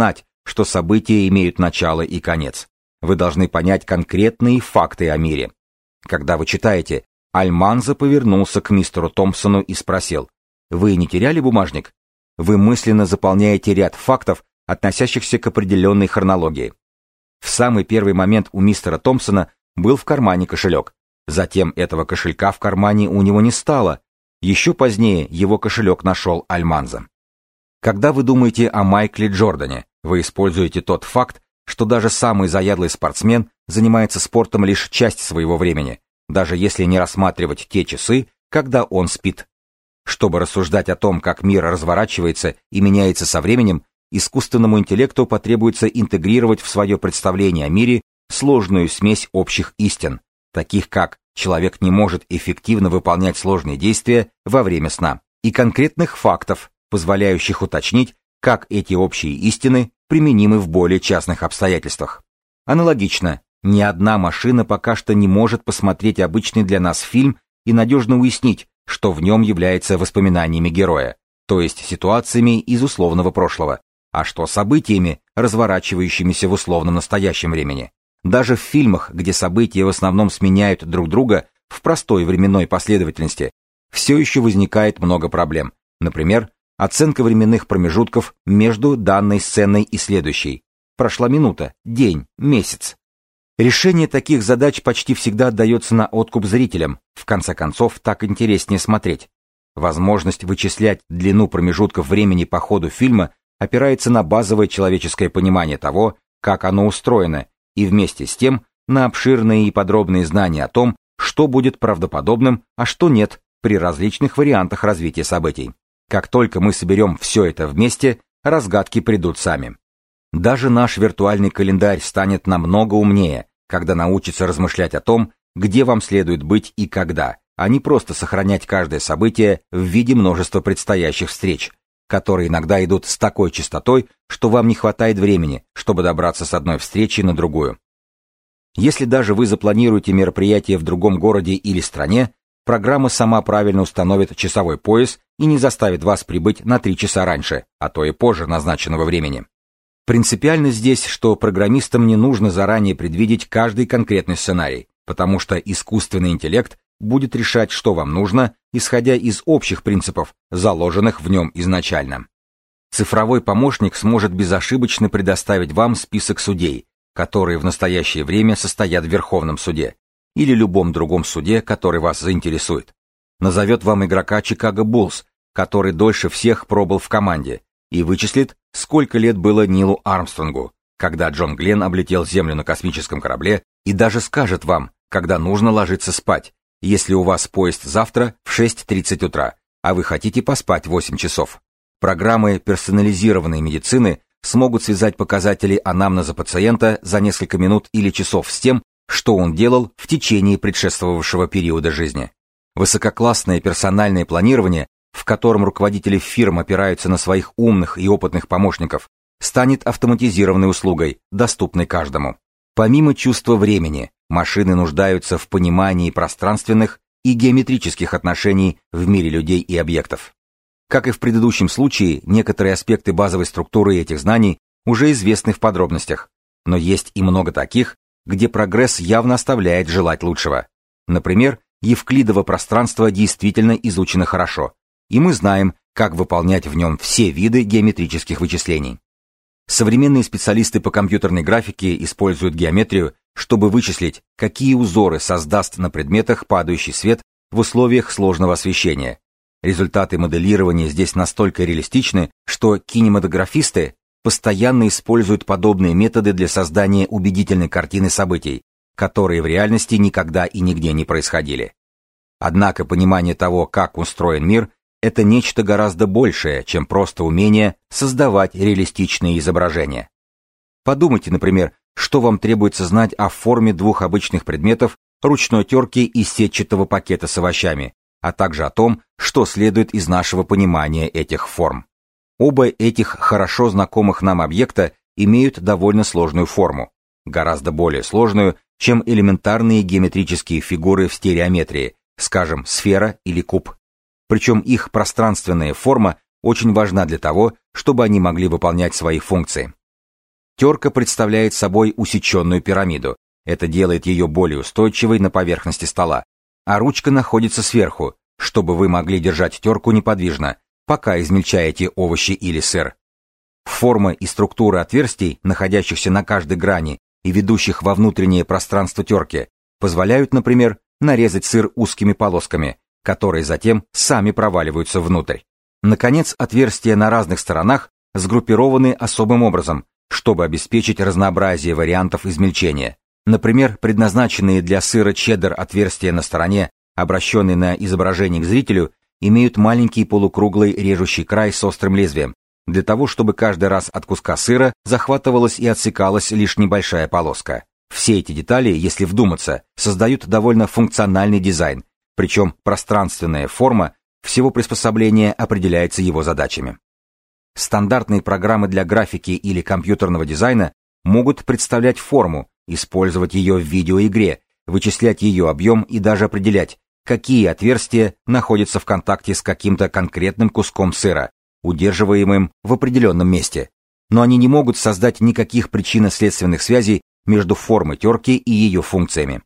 что события имеют начало и конец. Вы должны понять конкретные факты о мире. Когда вы читаете, Альманзо повернулся к мистеру Томпсону и спросил: «Вы не теряли бумажник?» Вы мысленно заполняете ряд фактов, относящихся к определенной хронологии. В самый первый момент у мистера Томпсона был в кармане кошелек. Затем этого кошелька в кармане у него не стало. Еще позднее его кошелек нашел Альманзо. Когда вы думаете о Майкле Джордане, вы используете тот факт, что даже самый заядлый спортсмен занимается спортом лишь часть своего времени, даже если не рассматривать те часы, когда он спит. Чтобы рассуждать о том, как мир разворачивается и меняется со временем, искусственному интеллекту потребуется интегрировать в свое представление о мире сложную смесь общих истин, таких как человек не может эффективно выполнять сложные действия во время сна, и конкретных фактов, позволяющих уточнить, как эти общие истины применимы в более частных обстоятельствах. Аналогично, ни одна машина пока что не может посмотреть обычный для нас фильм и надежно уяснить, что в нем является воспоминаниями героя, то есть ситуациями из условного прошлого, а что событиями, разворачивающимися в условном настоящем времени. Даже в фильмах, где события в основном сменяют друг друга в простой временной последовательности, все еще возникает много проблем. Например, оценка временных промежутков между данной сценой и следующей. Прошла минута, день, месяц. Решение таких задач почти всегда отдается на откуп зрителям, в конце концов, так интереснее смотреть. Возможность вычислять длину промежутков времени по ходу фильма опирается на базовое человеческое понимание того, как оно устроено, и вместе с тем на обширные и подробные знания о том, что будет правдоподобным, а что нет, при различных вариантах развития событий. Как только мы соберем все это вместе, разгадки придут сами. Даже наш виртуальный календарь станет намного умнее, когда научится размышлять о том, где вам следует быть и когда, а не просто сохранять каждое событие в виде множества предстоящих встреч, которые иногда идут с такой частотой, что вам не хватает времени, чтобы добраться с одной встречи на другую. Если даже вы запланируете мероприятие в другом городе или стране, программа сама правильно установит часовой пояс и не заставит вас прибыть на 3 часа раньше, а то и позже назначенного времени. Принципиально здесь, что программистам не нужно заранее предвидеть каждый конкретный сценарий, потому что искусственный интеллект будет решать, что вам нужно, исходя из общих принципов, заложенных в нем изначально. Цифровой помощник сможет безошибочно предоставить вам список судей, которые в настоящее время состоят в Верховном суде, или любом другом суде, который вас заинтересует. Назовет вам игрока Chicago Bulls, который дольше всех пробыл в команде, и вычислит, сколько лет было Нилу Армстронгу, когда Джон Гленн облетел Землю на космическом корабле, и даже скажет вам, когда нужно ложиться спать, если у вас поезд завтра в 6:30 утра, а вы хотите поспать 8 часов. Программы персонализированной медицины смогут связать показатели анамнеза пациента за несколько минут или часов с тем, что он делал в течение предшествовавшего периода жизни. Высококлассное персональное планирование, в котором руководители фирм опираются на своих умных и опытных помощников, станет автоматизированной услугой, доступной каждому. Помимо чувства времени, машины нуждаются в понимании пространственных и геометрических отношений в мире людей и объектов. Как и в предыдущем случае, некоторые аспекты базовой структуры этих знаний уже известны в подробностях, но есть и много таких, где прогресс явно оставляет желать лучшего. Например, Евклидово пространство действительно изучено хорошо, и мы знаем, как выполнять в нем все виды геометрических вычислений. Современные специалисты по компьютерной графике используют геометрию, чтобы вычислить, какие узоры создаст на предметах падающий свет в условиях сложного освещения. Результаты моделирования здесь настолько реалистичны, что кинематографисты постоянно используют подобные методы для создания убедительной картины событий, которые в реальности никогда и нигде не происходили. Однако понимание того, как устроен мир, это нечто гораздо большее, чем просто умение создавать реалистичные изображения. Подумайте, например, что вам требуется знать о форме двух обычных предметов ручной терки и сетчатого пакета с овощами, а также о том, что следует из нашего понимания этих форм. Оба этих хорошо знакомых нам объекта имеют довольно сложную форму, гораздо более сложную, чем элементарные геометрические фигуры в стереометрии, скажем, сфера или куб. Причем их пространственная форма очень важна для того, чтобы они могли выполнять свои функции. Терка представляет собой усеченную пирамиду. Это делает ее более устойчивой на поверхности стола. А ручка находится сверху, чтобы вы могли держать терку неподвижно, пока измельчаете овощи или сыр. Форма и структура отверстий, находящихся на каждой грани и ведущих во внутреннее пространство терки, позволяют, например, нарезать сыр узкими полосками, которые затем сами проваливаются внутрь. Наконец, отверстия на разных сторонах сгруппированы особым образом, чтобы обеспечить разнообразие вариантов измельчения. Например, предназначенные для сыра чеддер отверстия на стороне, обращенные на изображение к зрителю, имеют маленький полукруглый режущий край с острым лезвием, для того, чтобы каждый раз от куска сыра захватывалась и отсекалась лишь небольшая полоска. Все эти детали, если вдуматься, создают довольно функциональный дизайн, причем пространственная форма всего приспособления определяется его задачами. Стандартные программы для графики или компьютерного дизайна могут представлять форму, использовать ее в видеоигре, вычислять ее объем и даже определять, какие отверстия находятся в контакте с каким-то конкретным куском сыра, удерживаемым в определенном месте. Но они не могут создать никаких причинно-следственных связей между формой терки и ее функциями.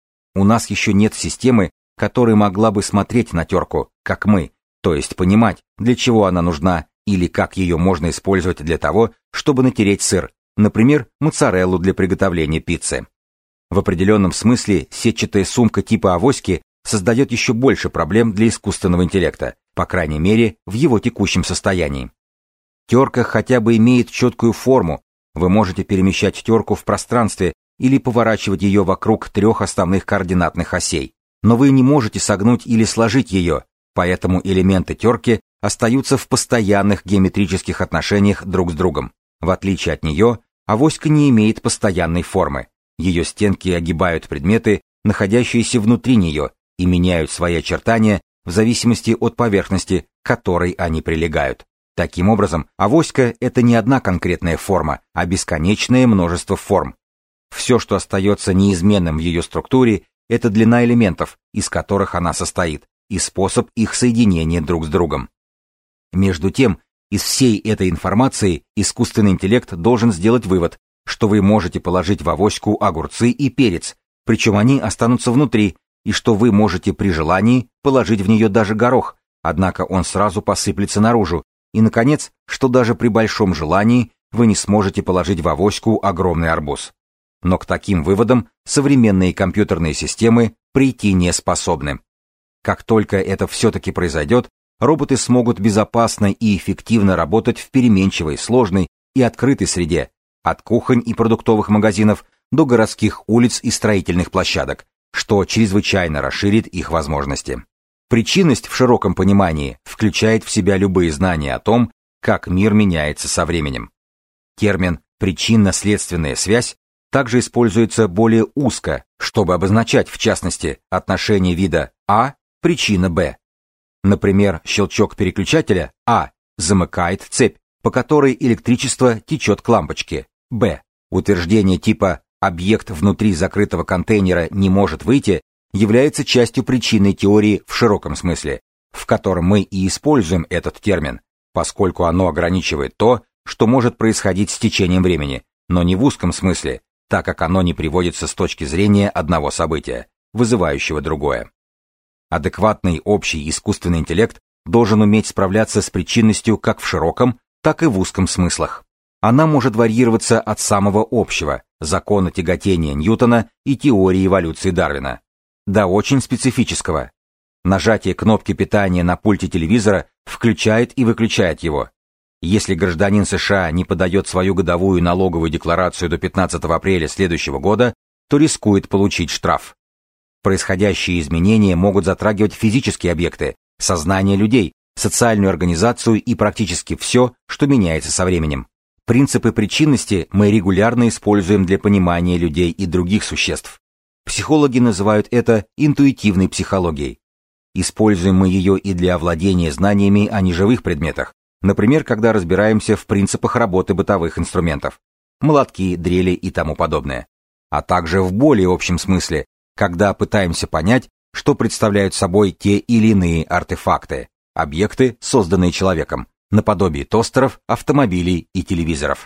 У нас еще нет системы, которая могла бы смотреть на терку, как мы, то есть понимать, для чего она нужна или как ее можно использовать для того, чтобы натереть сыр, например, моцареллу для приготовления пиццы. В определенном смысле сетчатая сумка типа авоськи создает еще больше проблем для искусственного интеллекта, по крайней мере, в его текущем состоянии. Терка хотя бы имеет четкую форму, вы можете перемещать терку в пространстве или поворачивать ее вокруг 3 основных координатных осей, но вы не можете согнуть или сложить ее, поэтому элементы терки остаются в постоянных геометрических отношениях друг с другом. В отличие от нее, авоська не имеет постоянной формы. Ее стенки огибают предметы, находящиеся внутри нее, и меняют свои очертания в зависимости от поверхности, к которой они прилегают. Таким образом, авоська — это не одна конкретная форма, а бесконечное множество форм. Все, что остается неизменным в ее структуре, это длина элементов, из которых она состоит, и способ их соединения друг с другом. Между тем, из всей этой информации искусственный интеллект должен сделать вывод, что вы можете положить в авоську огурцы и перец, причем они останутся внутри, и что вы можете при желании положить в нее даже горох, однако он сразу посыплется наружу, и, наконец, что даже при большом желании вы не сможете положить в авоську огромный арбуз. Но к таким выводам современные компьютерные системы прийти не способны. Как только это все-таки произойдет, роботы смогут безопасно и эффективно работать в переменчивой, сложной и открытой среде, от кухонь и продуктовых магазинов до городских улиц и строительных площадок, что чрезвычайно расширит их возможности. Причинность в широком понимании включает в себя любые знания о том, как мир меняется со временем. Термин «причинно-следственная связь» также используется более узко, чтобы обозначать, в частности, отношение вида А – причина Б. Например, щелчок переключателя А замыкает цепь, по которой электричество течет к лампочке. Б. Утверждение типа «объект внутри закрытого контейнера не может выйти» является частью причинной теории в широком смысле, в котором мы и используем этот термин, поскольку оно ограничивает то, что может происходить с течением времени, но не в узком смысле, так как оно не приводится с точки зрения одного события, вызывающего другое. Адекватный общий искусственный интеллект должен уметь справляться с причинностью как в широком, так и в узком смыслах. Она может варьироваться от самого общего, закона тяготения Ньютона и теории эволюции Дарвина, до очень специфического. Нажатие кнопки питания на пульте телевизора включает и выключает его. Если гражданин США не подает свою годовую налоговую декларацию до 15 апреля следующего года, то рискует получить штраф. Происходящие изменения могут затрагивать физические объекты, сознание людей, социальную организацию и практически все, что меняется со временем. Принципы причинности мы регулярно используем для понимания людей и других существ. Психологи называют это интуитивной психологией. Используем мы ее и для овладения знаниями о неживых предметах, например, когда разбираемся в принципах работы бытовых инструментов, молотки, дрели и тому подобное, а также в более общем смысле, когда пытаемся понять, что представляют собой те или иные артефакты, объекты, созданные человеком, наподобие тостеров, автомобилей и телевизоров.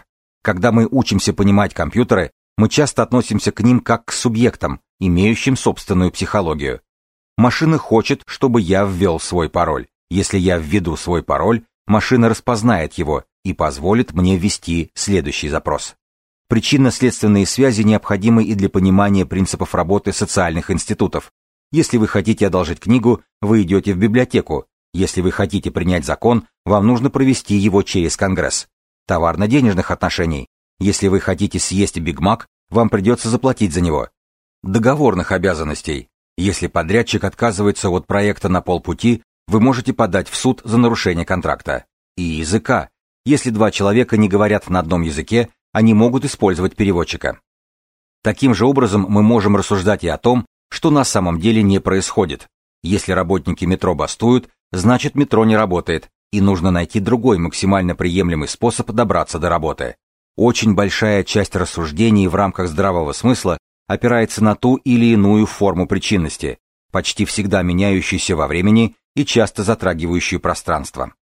Когда мы учимся понимать компьютеры, мы часто относимся к ним как к субъектам, имеющим собственную психологию. Машина хочет, чтобы я ввел свой пароль. Если я введу свой пароль, машина распознает его и позволит мне ввести следующий запрос. Причинно-следственные связи необходимы и для понимания принципов работы социальных институтов. Если вы хотите одолжить книгу, вы идете в библиотеку. Если вы хотите принять закон, вам нужно провести его через Конгресс. Товарно-денежных отношений. Если вы хотите съесть Биг Мак, вам придется заплатить за него. Договорных обязанностей. Если подрядчик отказывается от проекта на полпути, вы можете подать в суд за нарушение контракта. И языка. Если два человека не говорят на одном языке, они могут использовать переводчика. Таким же образом мы можем рассуждать и о том, что на самом деле не происходит. Если работники метро бастуют, значит метро не работает, и нужно найти другой максимально приемлемый способ добраться до работы. Очень большая часть рассуждений в рамках здравого смысла опирается на ту или иную форму причинности, почти всегда меняющуюся во времени и часто затрагивающую пространство.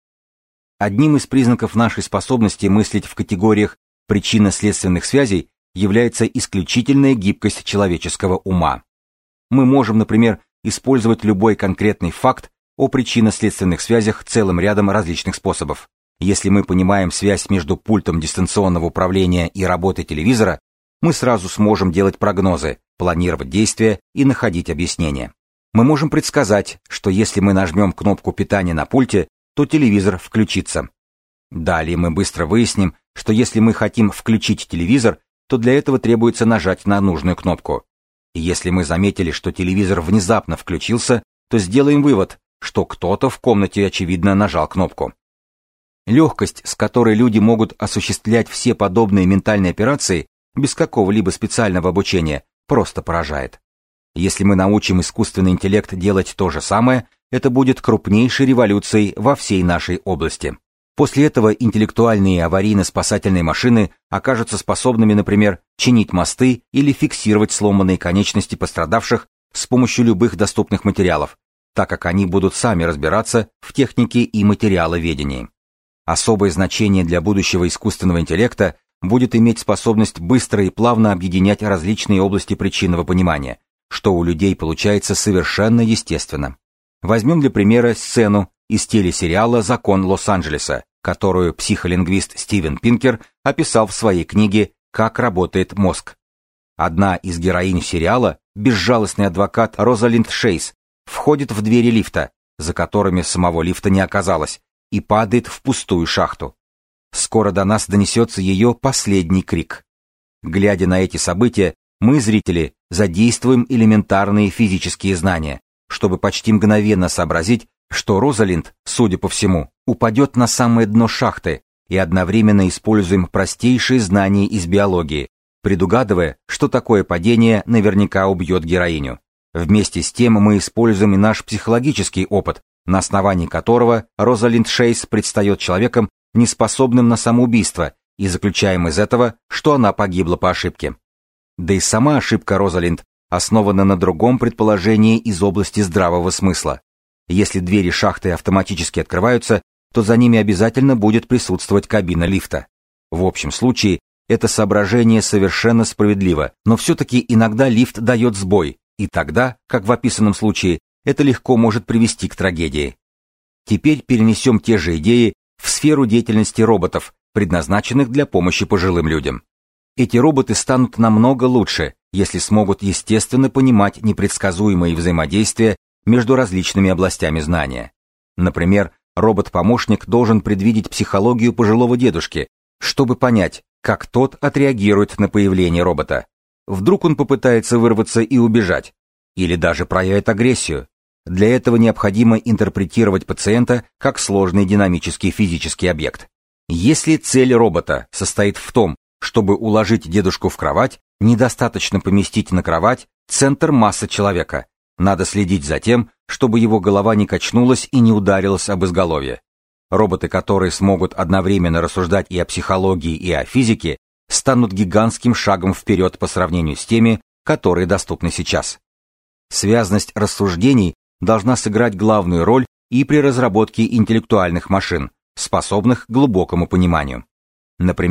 Одним из признаков нашей способности мыслить в категориях причинно-следственных связей является исключительная гибкость человеческого ума. Мы можем, например, использовать любой конкретный факт о причинно-следственных связях целым рядом различных способов. Если мы понимаем связь между пультом дистанционного управления и работой телевизора, мы сразу сможем делать прогнозы, планировать действия и находить объяснения. Мы можем предсказать, что если мы нажмем кнопку питания на пульте, то телевизор включится. Далее мы быстро выясним, что если мы хотим включить телевизор, то для этого требуется нажать на нужную кнопку. И если мы заметили, что телевизор внезапно включился, то сделаем вывод, что кто-то в комнате, очевидно, нажал кнопку. Легкость, с которой люди могут осуществлять все подобные ментальные операции без какого-либо специального обучения, просто поражает. Если мы научим искусственный интеллект делать то же самое, это будет крупнейшей революцией во всей нашей области. После этого интеллектуальные аварийно-спасательные машины окажутся способными, например, чинить мосты или фиксировать сломанные конечности пострадавших с помощью любых доступных материалов, так как они будут сами разбираться в технике и материаловедении. Особое значение для будущего искусственного интеллекта будет иметь способность быстро и плавно объединять различные области причинного понимания, что у людей получается совершенно естественно. Возьмем для примера сцену из телесериала «Закон Лос-Анджелеса», которую психолингвист Стивен Пинкер описал в своей книге «Как работает мозг». Одна из героинь сериала, безжалостный адвокат Розалинд Шейс, входит в двери лифта, за которыми самого лифта не оказалось, и падает в пустую шахту. Скоро до нас донесется ее последний крик. Глядя на эти события, мы, зрители, задействуем элементарные физические знания, чтобы почти мгновенно сообразить, что Розалинд, судя по всему, упадет на самое дно шахты, и одновременно используем простейшие знания из биологии, предугадывая, что такое падение наверняка убьет героиню. Вместе с тем мы используем и наш психологический опыт, на основании которого Розалинд Шейс предстает человеком, неспособным на самоубийство, и заключаем из этого, что она погибла по ошибке. Да и сама ошибка Розалинд основана на другом предположении из области здравого смысла. Если двери шахты автоматически открываются, то за ними обязательно будет присутствовать кабина лифта. В общем случае, это соображение совершенно справедливо, но все-таки иногда лифт дает сбой, и тогда, как в описанном случае, это легко может привести к трагедии. Теперь перенесем те же идеи в сферу деятельности роботов, предназначенных для помощи пожилым людям. Эти роботы станут намного лучше, если смогут естественно понимать непредсказуемые взаимодействия между различными областями знания. Например, робот-помощник должен предвидеть психологию пожилого дедушки, чтобы понять, как тот отреагирует на появление робота. Вдруг он попытается вырваться и убежать, или даже проявит агрессию. Для этого необходимо интерпретировать пациента как сложный динамический физический объект. Если цель робота состоит в том, чтобы уложить дедушку в кровать, недостаточно поместить на кровать центр массы человека. Надо следить за тем, чтобы его голова не качнулась и не ударилась об изголовье. Роботы, которые смогут одновременно рассуждать и о психологии, и о физике, станут гигантским шагом вперед по сравнению с теми, которые доступны сейчас. Связность рассуждений должна сыграть главную роль и при разработке интеллектуальных машин, способных к глубокому пониманию. Например,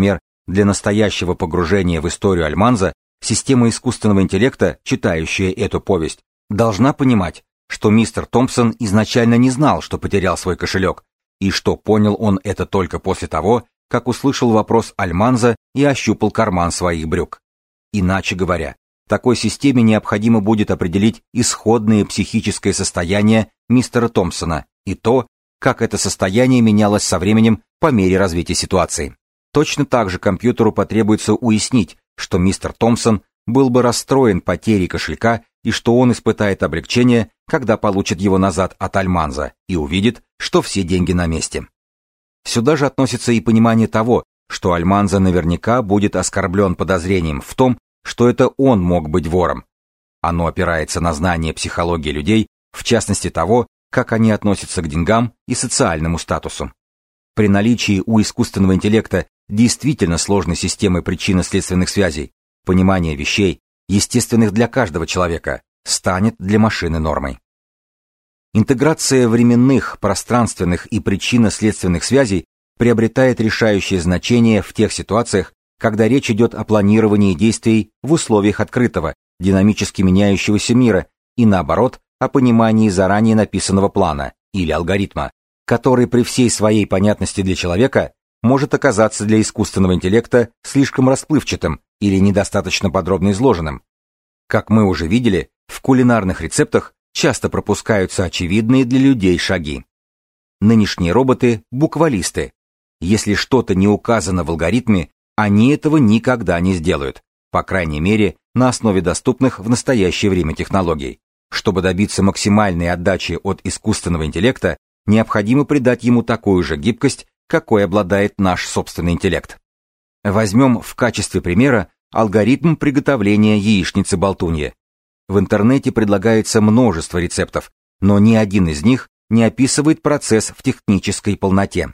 Для настоящего погружения в историю Альманза система искусственного интеллекта, читающая эту повесть, должна понимать, что мистер Томпсон изначально не знал, что потерял свой кошелек, и что понял он это только после того, как услышал вопрос Альманза и ощупал карман своих брюк. Иначе говоря, такой системе необходимо будет определить исходное психическое состояние мистера Томпсона и то, как это состояние менялось со временем по мере развития ситуации. Точно так же компьютеру потребуется уяснить, что мистер Томпсон был бы расстроен потерей кошелька и что он испытает облегчение, когда получит его назад от Альманза и увидит, что все деньги на месте. Сюда же относится и понимание того, что Альманза наверняка будет оскорблен подозрением в том, что это он мог быть вором. Оно опирается на знание психологии людей, в частности того, как они относятся к деньгам и социальному статусу. При наличии у искусственного интеллекта действительно сложной системы причинно-следственных связей, понимание вещей, естественных для каждого человека, станет для машины нормой. Интеграция временных, пространственных и причинно-следственных связей приобретает решающее значение в тех ситуациях, когда речь идет о планировании действий в условиях открытого, динамически меняющегося мира и, наоборот, о понимании заранее написанного плана или алгоритма, который при всей своей понятности для человека может оказаться для искусственного интеллекта слишком расплывчатым или недостаточно подробно изложенным. Как мы уже видели, в кулинарных рецептах часто пропускаются очевидные для людей шаги. Нынешние роботы – буквалисты. Если что-то не указано в алгоритме, они этого никогда не сделают, по крайней мере, на основе доступных в настоящее время технологий. Чтобы добиться максимальной отдачи от искусственного интеллекта, необходимо придать ему такую же гибкость, какой обладает наш собственный интеллект. Возьмем в качестве примера алгоритм приготовления яичницы-болтуньи. В интернете предлагается множество рецептов, но ни один из них не описывает процесс в технической полноте.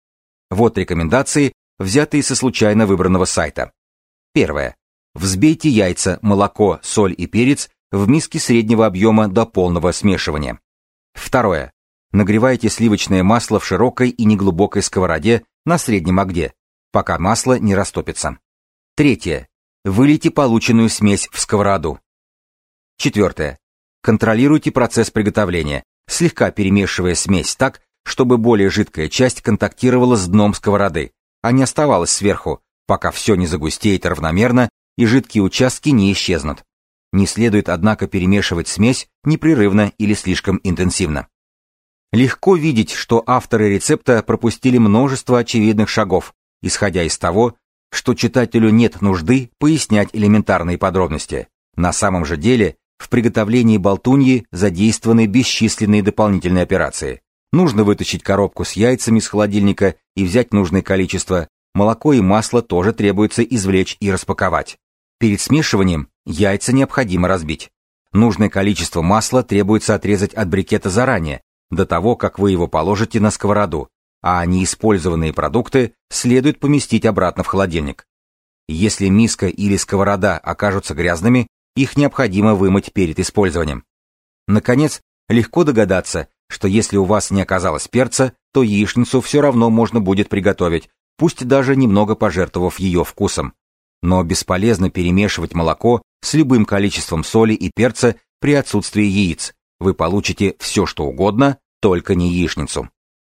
Вот рекомендации, взятые со случайно выбранного сайта. Первое. Взбейте яйца, молоко, соль и перец в миске среднего объема до полного смешивания. Второе. Нагревайте сливочное масло в широкой и неглубокой сковороде на среднем огне, пока масло не растопится. Третье. Вылейте полученную смесь в сковороду. Четвертое. Контролируйте процесс приготовления, слегка перемешивая смесь так, чтобы более жидкая часть контактировала с дном сковороды, а не оставалась сверху, пока все не загустеет равномерно и жидкие участки не исчезнут. Не следует, однако, перемешивать смесь непрерывно или слишком интенсивно. Легко видеть, что авторы рецепта пропустили множество очевидных шагов, исходя из того, что читателю нет нужды пояснять элементарные подробности. На самом же деле, в приготовлении болтуньи задействованы бесчисленные дополнительные операции. Нужно вытащить коробку с яйцами из холодильника и взять нужное количество. Молоко и масло тоже требуется извлечь и распаковать. Перед смешиванием яйца необходимо разбить. Нужное количество масла требуется отрезать от брикета заранее, до того, как вы его положите на сковороду, а неиспользованные продукты следует поместить обратно в холодильник. Если миска или сковорода окажутся грязными, их необходимо вымыть перед использованием. Наконец, легко догадаться, что если у вас не оказалось перца, то яичницу все равно можно будет приготовить, пусть даже немного пожертвовав ее вкусом. Но бесполезно перемешивать молоко с любым количеством соли и перца при отсутствии яиц. Вы получите все, что угодно, только не яичницу.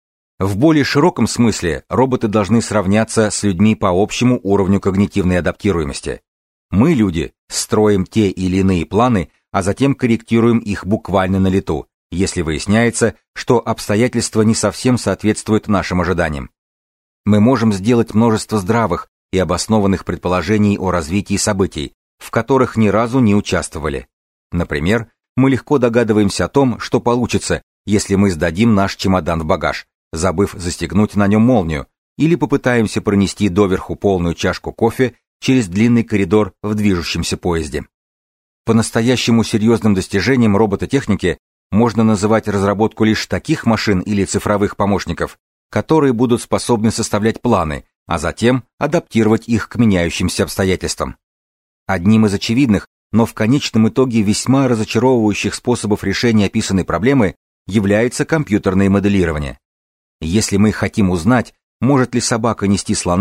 В более широком смысле роботы должны сравняться с людьми по общему уровню когнитивной адаптируемости. Мы, люди, строим те или иные планы, а затем корректируем их буквально на лету, если выясняется, что обстоятельства не совсем соответствуют нашим ожиданиям. Мы можем сделать множество здравых и обоснованных предположений о развитии событий, в которых ни разу не участвовали. Например, мы легко догадываемся о том, что получится, если мы сдадим наш чемодан в багаж, забыв застегнуть на нем молнию, или попытаемся пронести доверху полную чашку кофе через длинный коридор в движущемся поезде. По-настоящему серьезным достижением робототехники можно называть разработку лишь таких машин или цифровых помощников, которые будут способны составлять планы, а затем адаптировать их к меняющимся обстоятельствам. Одним из очевидных, но в конечном итоге весьма разочаровывающих способов решения описанной проблемы является компьютерное моделирование. Если мы хотим узнать, может ли собака нести слона,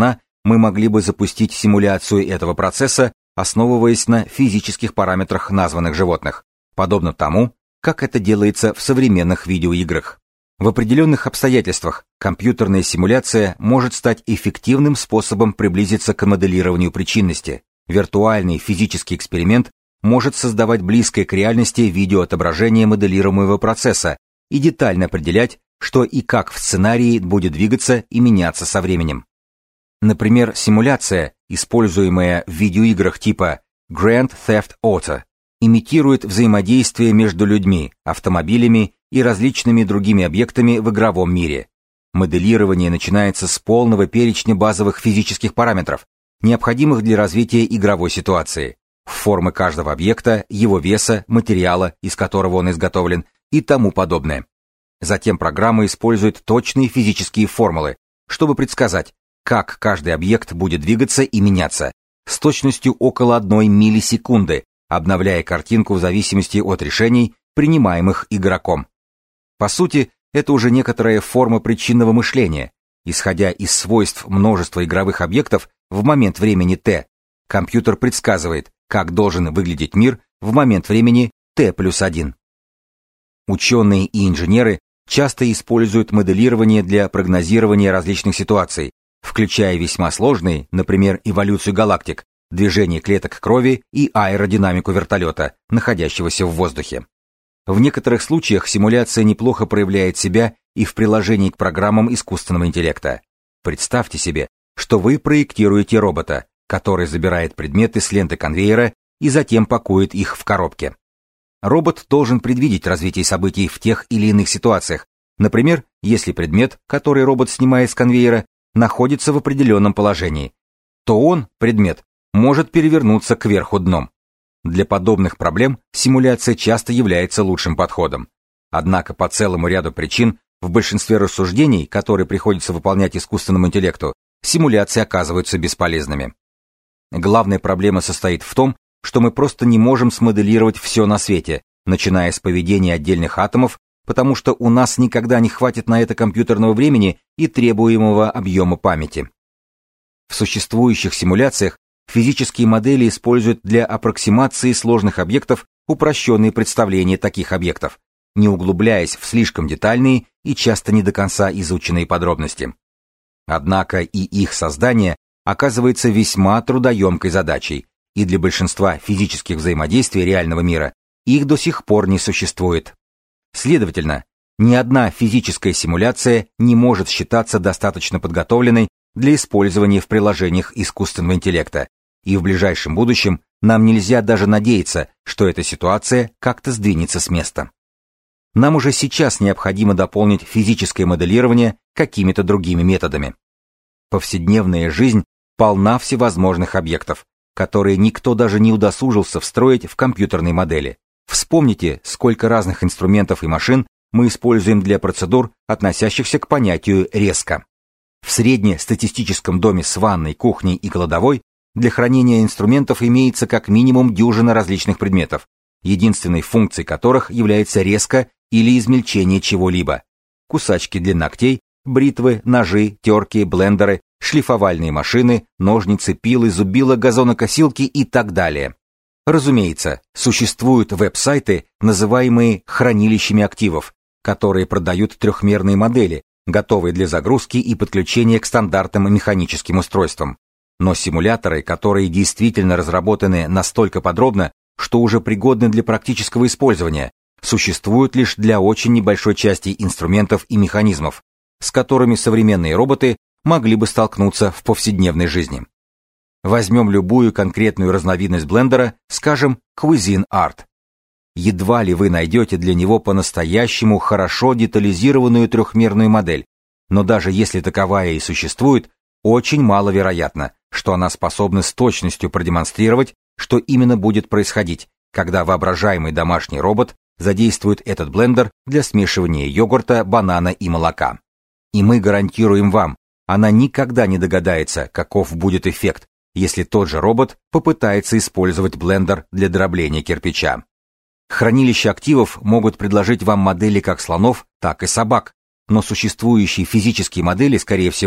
мы могли бы запустить симуляцию этого процесса, основываясь на физических параметрах названных животных, подобно тому, как это делается в современных видеоиграх. В определенных обстоятельствах компьютерная симуляция может стать эффективным способом приблизиться к моделированию причинности. Виртуальный физический эксперимент может создавать близкое к реальности видеоотображение моделируемого процесса и детально определять, что и как в сценарии будет двигаться и меняться со временем. Например, симуляция, используемая в видеоиграх типа Grand Theft Auto, имитирует взаимодействие между людьми, автомобилями и различными другими объектами в игровом мире. Моделирование начинается с полного перечня базовых физических параметров, необходимых для развития игровой ситуации, формы каждого объекта, его веса, материала, из которого он изготовлен, и тому подобное. Затем программа использует точные физические формулы, чтобы предсказать, как каждый объект будет двигаться и меняться, с точностью около 1 миллисекунды, обновляя картинку в зависимости от решений, принимаемых игроком. По сути, это уже некоторая форма причинного мышления. Исходя из свойств множества игровых объектов в момент времени t, компьютер предсказывает, как должен выглядеть мир в момент времени t+1. Ученые и инженеры часто используют моделирование для прогнозирования различных ситуаций, включая весьма сложные, например, эволюцию галактик, движение клеток крови и аэродинамику вертолета, находящегося в воздухе. В некоторых случаях симуляция неплохо проявляет себя и в приложении к программам искусственного интеллекта. Представьте себе, что вы проектируете робота, который забирает предметы с ленты конвейера и затем пакует их в коробке. Робот должен предвидеть развитие событий в тех или иных ситуациях. Например, если предмет, который робот снимает с конвейера, находится в определенном положении, то он, предмет, может перевернуться кверху дном. Для подобных проблем симуляция часто является лучшим подходом. Однако по целому ряду причин в большинстве рассуждений, которые приходится выполнять искусственному интеллекту, симуляции оказываются бесполезными. Главная проблема состоит в том, что мы просто не можем смоделировать все на свете, начиная с поведения отдельных атомов, потому что у нас никогда не хватит на это компьютерного времени и требуемого объема памяти. В существующих симуляциях физические модели используют для аппроксимации сложных объектов упрощенные представления таких объектов, не углубляясь в слишком детальные и часто не до конца изученные подробности. Однако и их создание оказывается весьма трудоемкой задачей, и для большинства физических взаимодействий реального мира их до сих пор не существует. Следовательно, ни одна физическая симуляция не может считаться достаточно подготовленной для использования в приложениях искусственного интеллекта, и в ближайшем будущем нам нельзя даже надеяться, что эта ситуация как-то сдвинется с места. Нам уже сейчас необходимо дополнить физическое моделирование какими-то другими методами. Повседневная жизнь полна всевозможных объектов, которые никто даже не удосужился встроить в компьютерные модели. Вспомните, сколько разных инструментов и машин мы используем для процедур, относящихся к понятию резко. В среднестатистическом доме с ванной, кухней и кладовой для хранения инструментов имеется как минимум дюжина различных предметов, единственной функцией которых является резка или измельчение чего-либо. Кусачки для ногтей, бритвы, ножи, терки, блендеры, шлифовальные машины, ножницы, пилы, зубила, газонокосилки и так далее. Разумеется, существуют веб-сайты, называемые хранилищами активов, которые продают трехмерные модели, готовые для загрузки и подключения к стандартным механическим устройствам. Но симуляторы, которые действительно разработаны настолько подробно, что уже пригодны для практического использования, существуют лишь для очень небольшой части инструментов и механизмов, с которыми современные роботы могли бы столкнуться в повседневной жизни. Возьмем любую конкретную разновидность блендера, скажем, Cuisinart. Едва ли вы найдете для него по-настоящему хорошо детализированную трехмерную модель, но даже если таковая и существует, очень маловероятно, что она способна с точностью продемонстрировать, что именно будет происходить, когда воображаемый домашний робот задействует этот блендер для смешивания йогурта, банана и молока. И мы гарантируем вам, она никогда не догадается, каков будет эффект, если тот же робот попытается использовать блендер для дробления кирпича. Хранилища активов могут предложить вам модели как слонов, так и собак, но существующие физические модели, скорее всего,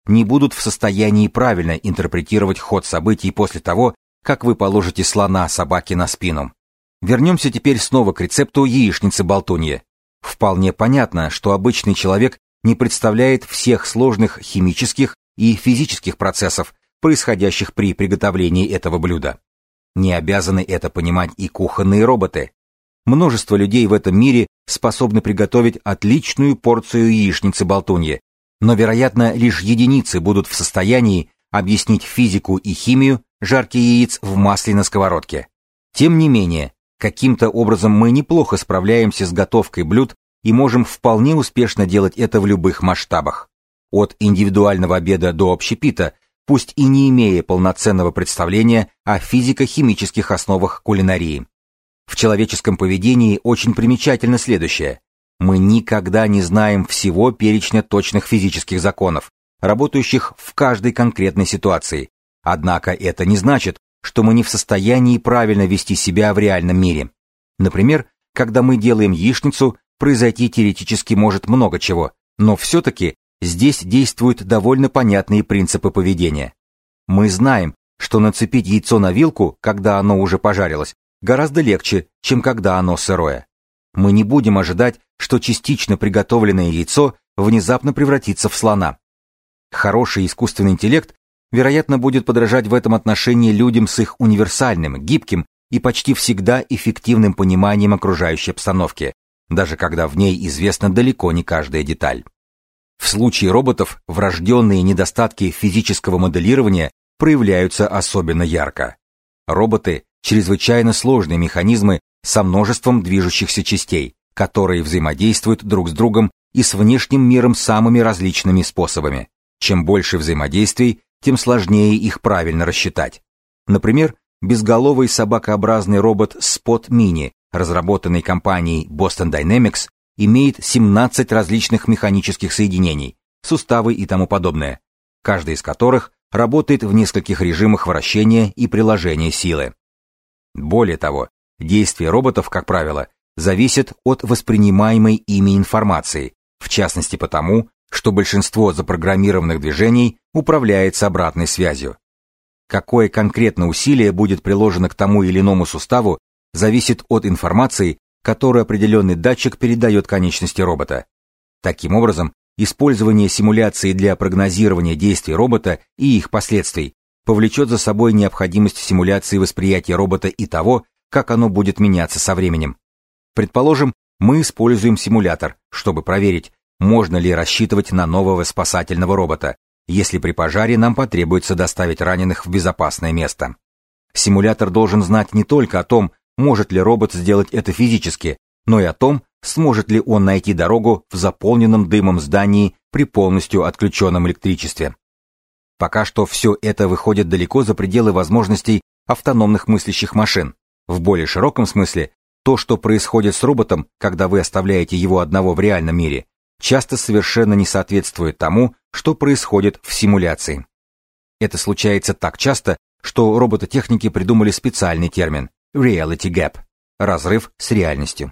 не будут в состоянии правильно интерпретировать ход событий после того, как вы положите слона собаке на спину. Вернемся теперь снова к рецепту яичницы-болтуньи. Вполне понятно, что обычный человек не представляет всех сложных химических и физических процессов, происходящих при приготовлении этого блюда. Не обязаны это понимать и кухонные роботы. Множество людей в этом мире способны приготовить отличную порцию яичницы-болтуньи, но, вероятно, лишь единицы будут в состоянии объяснить физику и химию жарки яиц в масле на сковородке. Тем не менее, каким-то образом мы неплохо справляемся с готовкой блюд и можем вполне успешно делать это в любых масштабах. От индивидуального обеда до общепита, пусть и не имея полноценного представления о физико-химических основах кулинарии. В человеческом поведении очень примечательно следующее. Мы никогда не знаем всего перечня точных физических законов, работающих в каждой конкретной ситуации. Однако это не значит, что мы не в состоянии правильно вести себя в реальном мире. Например, когда мы делаем яичницу, произойти теоретически может много чего, но все-таки здесь действуют довольно понятные принципы поведения. Мы знаем, что нацепить яйцо на вилку, когда оно уже пожарилось, гораздо легче, чем когда оно сырое. Мы не будем ожидать, что частично приготовленное яйцо внезапно превратится в слона. Хороший искусственный интеллект, вероятно, будет подражать в этом отношении людям с их универсальным, гибким и почти всегда эффективным пониманием окружающей обстановки, даже когда в ней известна далеко не каждая деталь. В случае роботов врожденные недостатки физического моделирования проявляются особенно ярко. Роботы – чрезвычайно сложные механизмы со множеством движущихся частей, которые взаимодействуют друг с другом и с внешним миром самыми различными способами. Чем больше взаимодействий, тем сложнее их правильно рассчитать. Например, безголовый собакообразный робот Spot Mini, разработанный компанией Boston Dynamics, имеет 17 различных механических соединений, суставы и тому подобное, каждый из которых работает в нескольких режимах вращения и приложения силы. Более того, действия роботов, как правило, зависят от воспринимаемой ими информации, в частности потому, что большинство запрограммированных движений управляется обратной связью. Какое конкретно усилие будет приложено к тому или иному суставу, зависит от информации, которую определенный датчик передает конечности робота. Таким образом, использование симуляции для прогнозирования действий робота и их последствий повлечет за собой необходимость симуляции восприятия робота и того, как оно будет меняться со временем. Предположим, мы используем симулятор, чтобы проверить, можно ли рассчитывать на нового спасательного робота, если при пожаре нам потребуется доставить раненых в безопасное место. Симулятор должен знать не только о том, может ли робот сделать это физически, но и о том, сможет ли он найти дорогу в заполненном дымом здании при полностью отключенном электричестве. Пока что все это выходит далеко за пределы возможностей автономных мыслящих машин. В более широком смысле, то, что происходит с роботом, когда вы оставляете его одного в реальном мире, часто совершенно не соответствует тому, что происходит в симуляции. Это случается так часто, что робототехники придумали специальный термин reality gap – разрыв с реальностью.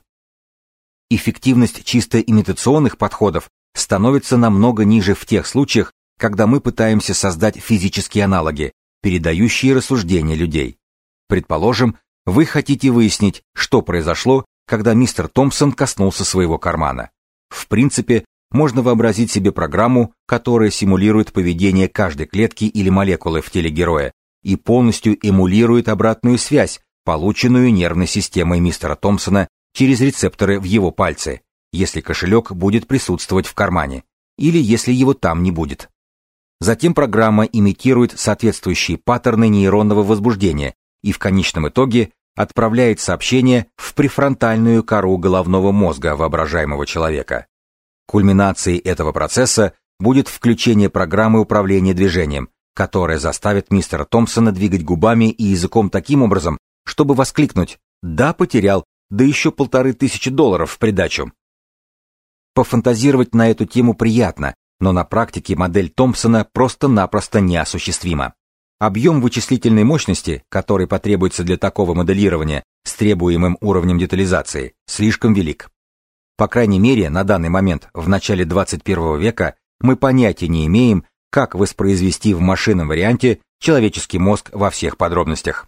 Эффективность чисто имитационных подходов становится намного ниже в тех случаях, когда мы пытаемся создать физические аналоги, передающие рассуждения людей. Предположим, вы хотите выяснить, что произошло, когда мистер Томпсон коснулся своего кармана. В принципе, можно вообразить себе программу, которая симулирует поведение каждой клетки или молекулы в теле героя и полностью эмулирует обратную связь, полученную нервной системой мистера Томпсона через рецепторы в его пальце, если кошелек будет присутствовать в кармане, или если его там не будет. Затем программа имитирует соответствующие паттерны нейронного возбуждения и в конечном итоге отправляет сообщение в префронтальную кору головного мозга воображаемого человека. Кульминацией этого процесса будет включение программы управления движением, которая заставит мистера Томпсона двигать губами и языком таким образом, чтобы воскликнуть «Да, потерял, да еще $1500 в придачу». Пофантазировать на эту тему приятно, но на практике модель Томпсона просто-напросто неосуществима. Объем вычислительной мощности, который потребуется для такого моделирования с требуемым уровнем детализации, слишком велик. По крайней мере, на данный момент, в начале 21 века, мы понятия не имеем, как воспроизвести в машинном варианте человеческий мозг во всех подробностях.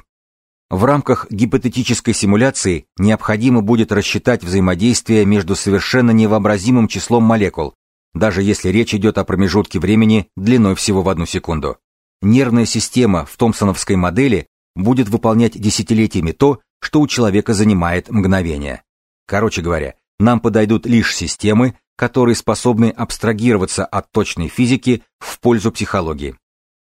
В рамках гипотетической симуляции необходимо будет рассчитать взаимодействие между совершенно невообразимым числом молекул, даже если речь идет о промежутке времени длиной всего в 1 секунду. Нервная система в томпсоновской модели будет выполнять десятилетиями то, что у человека занимает мгновение. Короче говоря, нам подойдут лишь системы, которые способны абстрагироваться от точной физики в пользу психологии.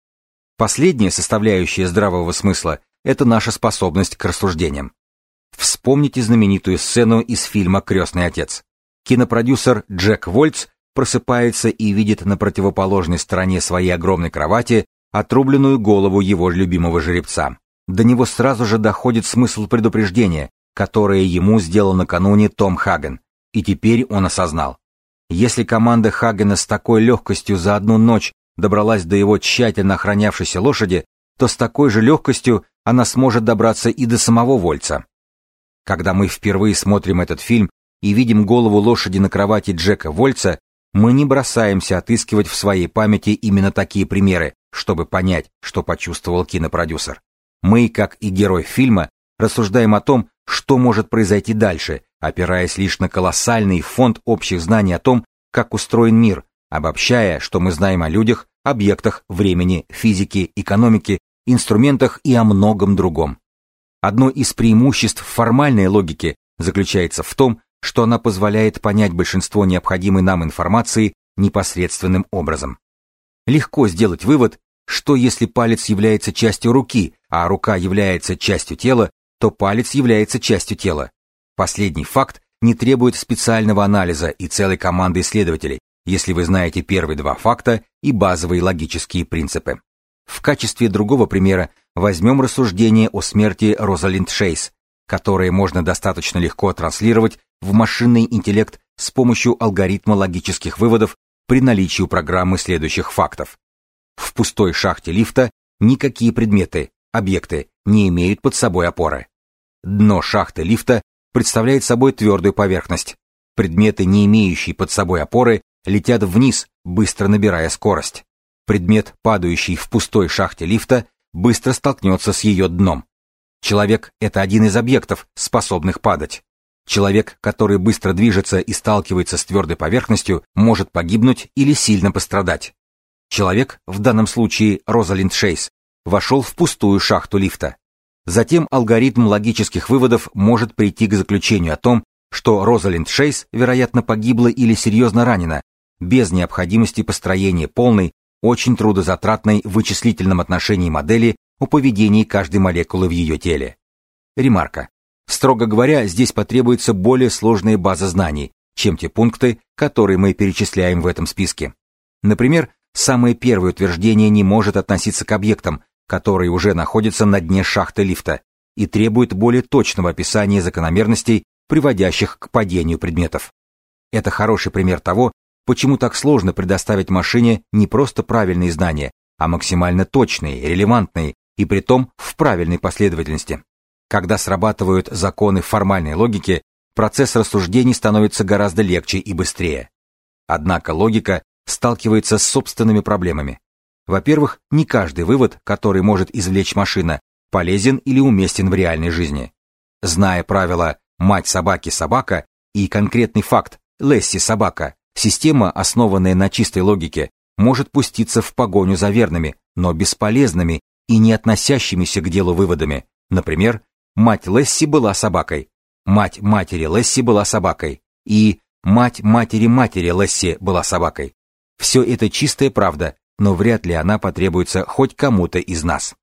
Последняя составляющая здравого смысла – это наша способность к рассуждениям. Вспомните знаменитую сцену из фильма «Крестный отец». Кинопродюсер Джек Вольц просыпается и видит на противоположной стороне своей огромной кровати отрубленную голову его любимого жеребца. До него сразу же доходит смысл предупреждения, которое ему сделал накануне Том Хаген, и теперь он осознал. Если команда Хагена с такой легкостью за 1 ночь добралась до его тщательно охранявшейся лошади, то с такой же легкостью она сможет добраться и до самого Вольца. Когда мы впервые смотрим этот фильм и видим голову лошади на кровати Джека Вольца, мы не бросаемся отыскивать в своей памяти именно такие примеры, чтобы понять, что почувствовал кинопродюсер. Мы, как и герой фильма, рассуждаем о том, что может произойти дальше, опираясь лишь на колоссальный фонд общих знаний о том, как устроен мир, обобщая, что мы знаем о людях, объектах, времени, физике, экономике, инструментах и о многом другом. Одно из преимуществ формальной логики заключается в том, что она позволяет понять большинство необходимой нам информации непосредственным образом. Легко сделать вывод, что если палец является частью руки, а рука является частью тела, то палец является частью тела. Последний факт не требует специального анализа и целой команды исследователей, если вы знаете первые 2 факта и базовые логические принципы. В качестве другого примера возьмем рассуждение о смерти Розалинд Шейс, которое можно достаточно легко транслировать в машинный интеллект с помощью алгоритма логических выводов при наличии у программы следующих фактов. В пустой шахте лифта никакие предметы, объекты, не имеют под собой опоры. Дно шахты лифта представляет собой твердую поверхность. Предметы, не имеющие под собой опоры, летят вниз, быстро набирая скорость. Предмет, падающий в пустой шахте лифта, быстро столкнется с ее дном. Человек — это один из объектов, способных падать. Человек, который быстро движется и сталкивается с твердой поверхностью, может погибнуть или сильно пострадать. Человек, в данном случае Розалинд Шейс, вошел в пустую шахту лифта. Затем алгоритм логических выводов может прийти к заключению о том, что Розалинд Шейс, вероятно, погибла или серьезно ранена, без необходимости построения полной, очень трудозатратной в вычислительном отношении модели о поведении каждой молекулы в ее теле. Ремарка. Строго говоря, здесь потребуется более сложная база знаний, чем те пункты, которые мы перечисляем в этом списке. Например, самое первое утверждение не может относиться к объектам, которые уже находятся на дне шахты лифта, и требует более точного описания закономерностей, приводящих к падению предметов. Это хороший пример того, почему так сложно предоставить машине не просто правильные знания, а максимально точные, релевантные, и притом в правильной последовательности. Когда срабатывают законы формальной логики, процесс рассуждений становится гораздо легче и быстрее. Однако логика сталкивается с собственными проблемами. Во-первых, не каждый вывод, который может извлечь машина, полезен или уместен в реальной жизни. Зная правила «мать собаки собака» и конкретный факт «Лесси собака», система, основанная на чистой логике, может пуститься в погоню за верными, но бесполезными и не относящимися к делу выводами. Например, мать Лесси была собакой, мать матери Лесси была собакой и мать матери Лесси была собакой. Все это чистая правда, но вряд ли она потребуется хоть кому-то из нас.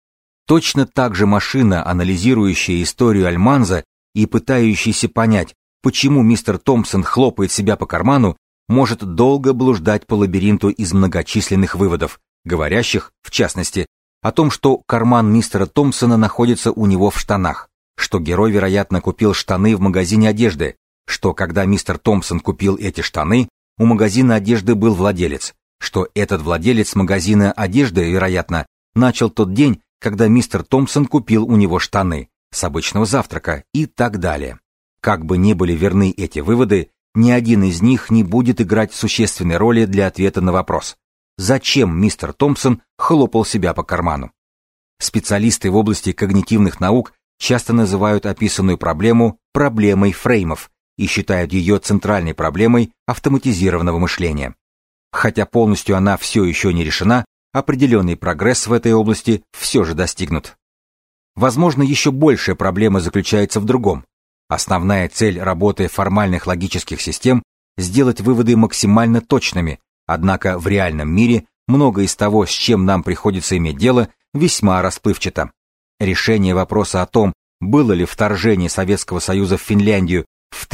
Точно так же машина, анализирующая историю Альманза и пытающаяся понять, почему мистер Томпсон хлопает себя по карману, может долго блуждать по лабиринту из многочисленных выводов, говорящих, в частности, о том, что карман мистера Томпсона находится у него в штанах, что герой, вероятно, купил штаны в магазине одежды, что когда мистер Томпсон купил эти штаны, у магазина одежды был владелец, что этот владелец магазина одежды, вероятно, начал тот день, когда мистер Томпсон купил у него штаны с обычного завтрака и так далее. Как бы ни были верны эти выводы, ни один из них не будет играть существенной роли для ответа на вопрос: зачем мистер Томпсон хлопал себя по карману. Специалисты в области когнитивных наук часто называют описанную проблему проблемой фреймов и считают ее центральной проблемой автоматизированного мышления. Хотя полностью она все еще не решена, определенный прогресс в этой области все же достигнут. Возможно, еще большая проблема заключается в другом. Основная цель работы формальных логических систем – сделать выводы максимально точными, однако в реальном мире многое из того, с чем нам приходится иметь дело, весьма расплывчато. Решение вопроса о том, было ли вторжение Советского Союза в Финляндию в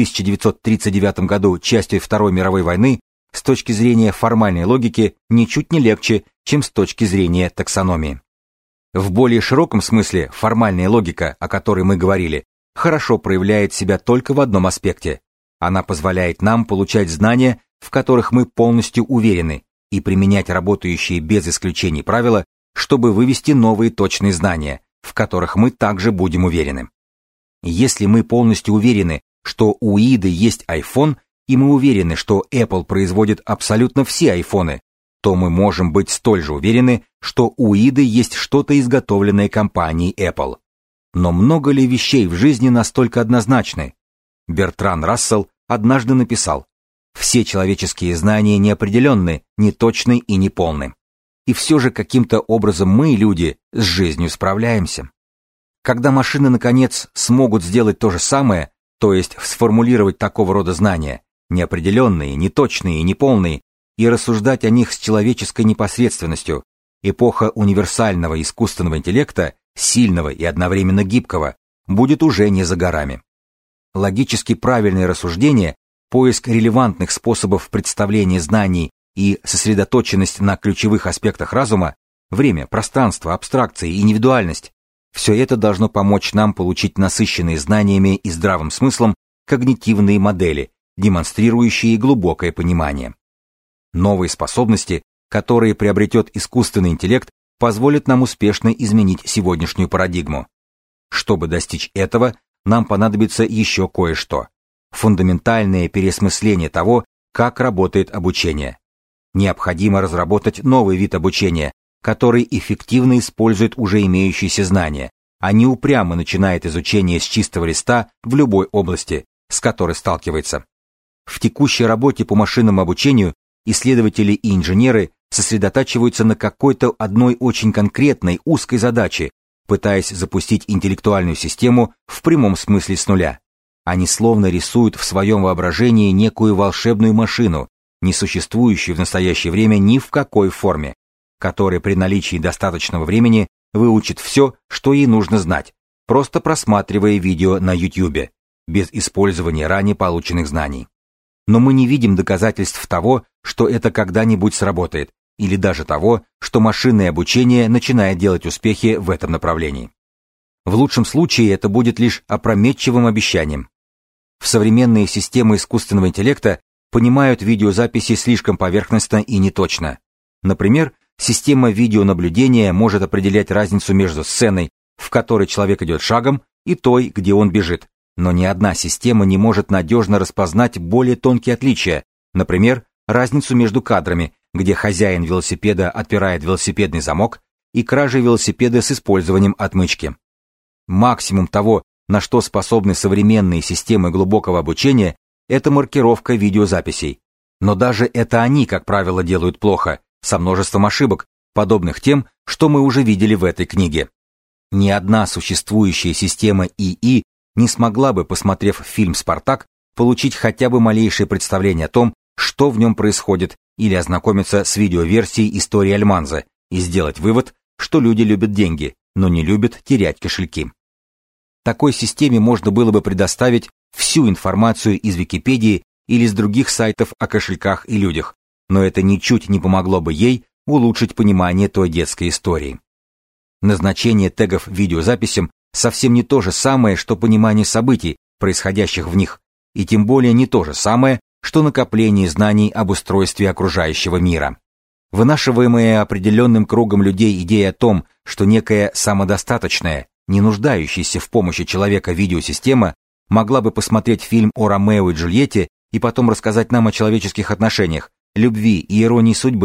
1939 году частью Второй мировой войны, с точки зрения формальной логики ничуть не легче, чем с точки зрения таксономии. В более широком смысле формальная логика, о которой мы говорили, хорошо проявляет себя только в одном аспекте. Она позволяет нам получать знания, в которых мы полностью уверены, и применять работающие без исключений правила, чтобы вывести новые точные знания, в которых мы также будем уверены. Если мы полностью уверены, что у Иды есть iPhone, и мы уверены, что Apple производит абсолютно все айфоны, то мы можем быть столь же уверены, что у Иды есть что-то, изготовленное компанией Apple. Но много ли вещей в жизни настолько однозначны? Бертран Рассел однажды написал: «Все человеческие знания неопределенны, неточны и неполны. И все же каким-то образом мы, люди, с жизнью справляемся». Когда машины, наконец, смогут сделать то же самое, то есть сформулировать такого рода знания, неопределенные, неточные и неполные, и рассуждать о них с человеческой непосредственностью, эпоха универсального искусственного интеллекта, сильного и одновременно гибкого, будет уже не за горами. Логически правильное рассуждение, поиск релевантных способов представления знаний и сосредоточенность на ключевых аспектах разума, время, пространство, абстракции, индивидуальность, все это должно помочь нам получить насыщенные знаниями и здравым смыслом когнитивные модели, демонстрирующие глубокое понимание. Новые способности, которые приобретет искусственный интеллект, позволят нам успешно изменить сегодняшнюю парадигму. Чтобы достичь этого, нам понадобится еще кое-что. Фундаментальное переосмысление того, как работает обучение. Необходимо разработать новый вид обучения, который эффективно использует уже имеющиеся знания, а не упрямо начинает изучение с чистого листа в любой области, с которой сталкивается. В текущей работе по машинному обучению исследователи и инженеры сосредотачиваются на какой-то одной очень конкретной узкой задаче, пытаясь запустить интеллектуальную систему в прямом смысле с нуля. Они словно рисуют в своем воображении некую волшебную машину, не существующую в настоящее время ни в какой форме, которая при наличии достаточного времени выучит все, что ей нужно знать, просто просматривая видео на YouTube, без использования ранее полученных знаний. Но мы не видим доказательств того, что это когда-нибудь сработает, или даже того, что машинное обучение начинает делать успехи в этом направлении. В лучшем случае это будет лишь опрометчивым обещанием. В современные системы искусственного интеллекта понимают видеозаписи слишком поверхностно и неточно. Например, система видеонаблюдения может определять разницу между сценой, в которой человек идет шагом, и той, где он бежит, но ни одна система не может надежно распознать более тонкие отличия, например, разницу между кадрами, где хозяин велосипеда отпирает велосипедный замок, и кражей велосипеда с использованием отмычки. Максимум того, на что способны современные системы глубокого обучения, это маркировка видеозаписей. Но даже это они, как правило, делают плохо, со множеством ошибок, подобных тем, что мы уже видели в этой книге. Ни одна существующая система ИИ не смогла бы, посмотрев фильм «Спартак», получить хотя бы малейшее представление о том, что в нем происходит, или ознакомиться с видеоверсией истории Альманзо и сделать вывод, что люди любят деньги, но не любят терять кошельки. Такой системе можно было бы предоставить всю информацию из Википедии или с других сайтов о кошельках и людях, но это ничуть не помогло бы ей улучшить понимание той детской истории. Назначение тегов видеозаписям совсем не то же самое, что понимание событий, происходящих в них, и тем более не то же самое, что накопление знаний об устройстве окружающего мира. Вынашиваемая определенным кругом людей идея о том, что некая самодостаточная, не нуждающаяся в помощи человека видеосистема могла бы посмотреть фильм о Ромео и Джульетте и потом рассказать нам о человеческих отношениях, любви и иронии судьбы,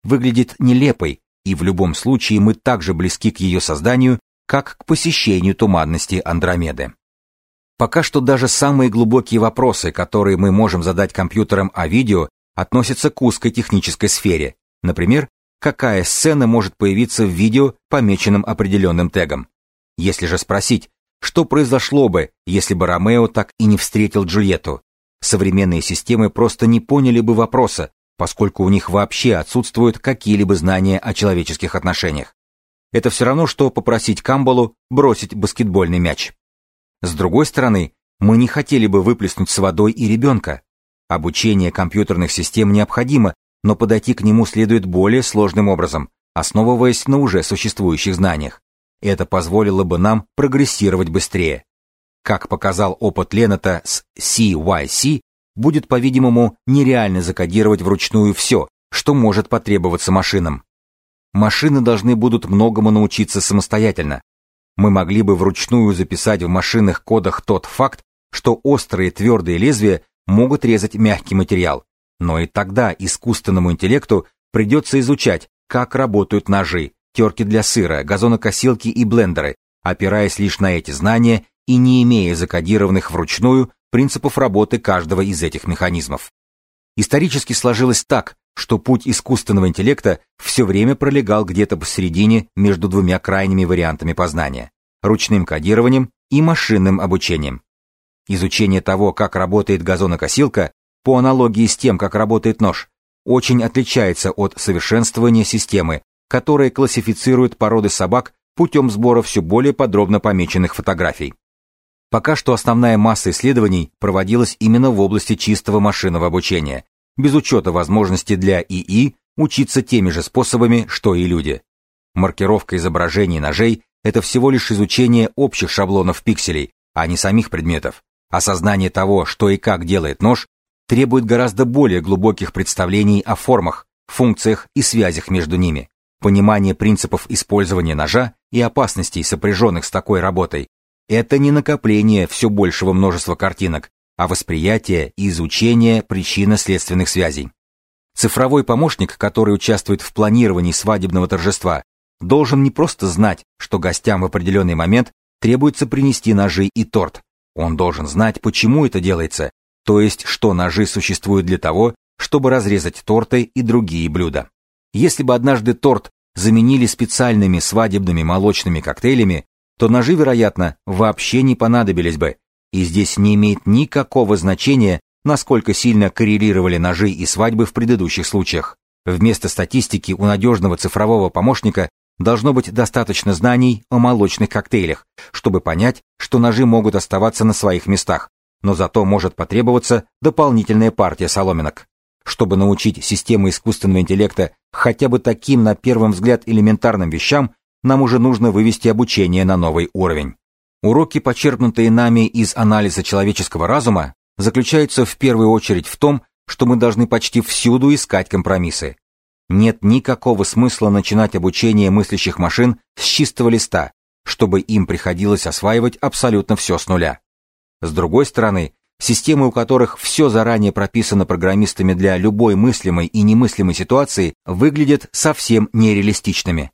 выглядит нелепой, и в любом случае мы так же близки к ее созданию, как к посещению туманности Андромеды. Пока что даже самые глубокие вопросы, которые мы можем задать компьютерам о видео, относятся к узкой технической сфере. Например, какая сцена может появиться в видео, помеченном определенным тегом. Если же спросить, что произошло бы, если бы Ромео так и не встретил Джульетту, современные системы просто не поняли бы вопроса, поскольку у них вообще отсутствуют какие-либо знания о человеческих отношениях. Это все равно, что попросить Камбалу бросить баскетбольный мяч. С другой стороны, мы не хотели бы выплеснуть с водой и ребенка. Обучение компьютерных систем необходимо, но подойти к нему следует более сложным образом, основываясь на уже существующих знаниях. Это позволило бы нам прогрессировать быстрее. Как показал опыт Леннета с CYC, будет, по-видимому, нереально закодировать вручную все, что может потребоваться машинам. Машины должны будут многому научиться самостоятельно. Мы могли бы вручную записать в машинных кодах тот факт, что острые твердые лезвия могут резать мягкий материал, но и тогда искусственному интеллекту придется изучать, как работают ножи, терки для сыра, газонокосилки и блендеры, опираясь лишь на эти знания и не имея закодированных вручную принципов работы каждого из этих механизмов. Исторически сложилось так, что путь искусственного интеллекта все время пролегал где-то посередине между двумя крайними вариантами познания – ручным кодированием и машинным обучением. Изучение того, как работает газонокосилка, по аналогии с тем, как работает нож, очень отличается от совершенствования системы, которая классифицирует породы собак путем сбора все более подробно помеченных фотографий. Пока что основная масса исследований проводилась именно в области чистого машинного обучения, без учета возможности для ИИ учиться теми же способами, что и люди. Маркировка изображений ножей – это всего лишь изучение общих шаблонов пикселей, а не самих предметов. Осознание того, что и как делает нож, требует гораздо более глубоких представлений о формах, функциях и связях между ними. Понимание принципов использования ножа и опасностей, сопряженных с такой работой, это не накопление все большего множества картинок, а восприятие и изучение причинно-следственных связей. Цифровой помощник, который участвует в планировании свадебного торжества, должен не просто знать, что гостям в определенный момент требуется принести ножи и торт. Он должен знать, почему это делается, то есть, что ножи существуют для того, чтобы разрезать торты и другие блюда. Если бы однажды торт заменили специальными свадебными молочными коктейлями, то ножи, вероятно, вообще не понадобились бы, и здесь не имеет никакого значения, насколько сильно коррелировали ножи и свадьбы в предыдущих случаях. Вместо статистики у надежного цифрового помощника должно быть достаточно знаний о молочных коктейлях, чтобы понять, что ножи могут оставаться на своих местах, но зато может потребоваться дополнительная партия соломинок. Чтобы научить систему искусственного интеллекта хотя бы таким, на первый взгляд, элементарным вещам, нам уже нужно вывести обучение на новый уровень. Уроки, почерпнутые нами из анализа человеческого разума, заключаются в первую очередь в том, что мы должны почти всюду искать компромиссы. Нет никакого смысла начинать обучение мыслящих машин с чистого листа, чтобы им приходилось осваивать абсолютно все с нуля. С другой стороны, системы, у которых все заранее прописано программистами для любой мыслимой и немыслимой ситуации, выглядят совсем нереалистичными.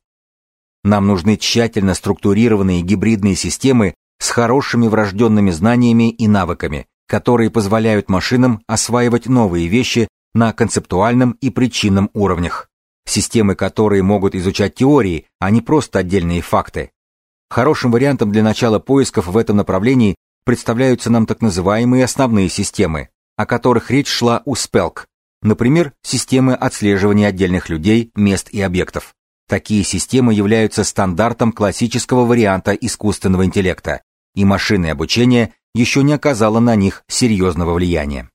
Нам нужны тщательно структурированные гибридные системы с хорошими врожденными знаниями и навыками, которые позволяют машинам осваивать новые вещи на концептуальном и причинном уровнях. Системы, которые могут изучать теории, а не просто отдельные факты. Хорошим вариантом для начала поисков в этом направлении представляются нам так называемые основные системы, о которых речь шла у Spelk, например, системы отслеживания отдельных людей, мест и объектов. Такие системы являются стандартом классического варианта искусственного интеллекта, и машинное обучение еще не оказало на них серьезного влияния.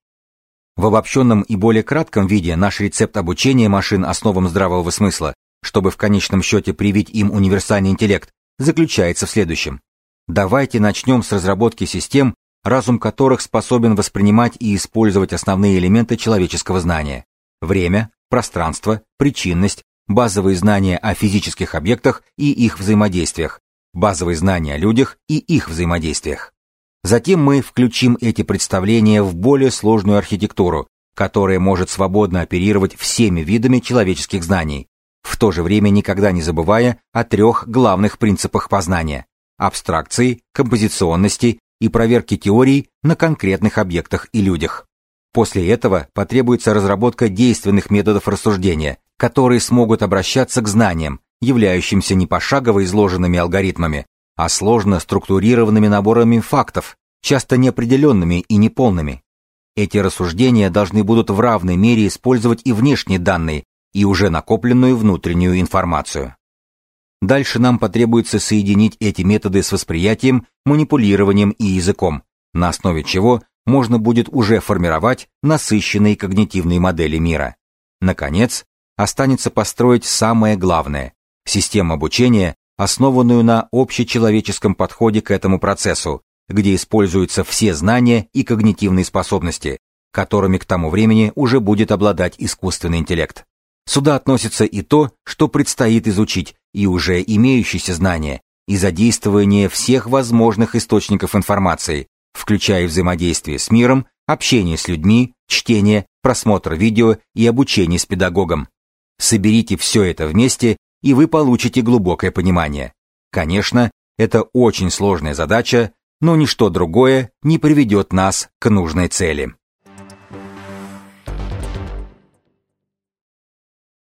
В обобщенном и более кратком виде наш рецепт обучения машин основам здравого смысла, чтобы в конечном счете привить им универсальный интеллект, заключается в следующем. Давайте начнем с разработки систем, разум которых способен воспринимать и использовать основные элементы человеческого знания: время, пространство, причинность, базовые знания о физических объектах и их взаимодействиях, базовые знания о людях и их взаимодействиях. Затем мы включим эти представления в более сложную архитектуру, которое может свободно оперировать всеми видами человеческих знаний, в то же время никогда не забывая о 3 главных принципах познания – абстракции, композиционности и проверки теорий на конкретных объектах и людях. После этого потребуется разработка действенных методов рассуждения, которые смогут обращаться к знаниям, являющимся не пошагово изложенными алгоритмами, а сложно структурированными наборами фактов, часто неопределенными и неполными. Эти рассуждения должны будут в равной мере использовать и внешние данные, и уже накопленную внутреннюю информацию. Дальше нам потребуется соединить эти методы с восприятием, манипулированием и языком, на основе чего можно будет уже формировать насыщенные когнитивные модели мира. Наконец, останется построить самое главное – систему обучения, основанную на общечеловеческом подходе к этому процессу, где используются все знания и когнитивные способности, которыми к тому времени уже будет обладать искусственный интеллект. Сюда относится и то, что предстоит изучить, и уже имеющиеся знания, и задействование всех возможных источников информации, включая взаимодействие с миром, общение с людьми, чтение, просмотр видео и обучение с педагогом. Соберите все это вместе, и вы получите глубокое понимание. Конечно, это очень сложная задача, но ничто другое не приведет нас к нужной цели.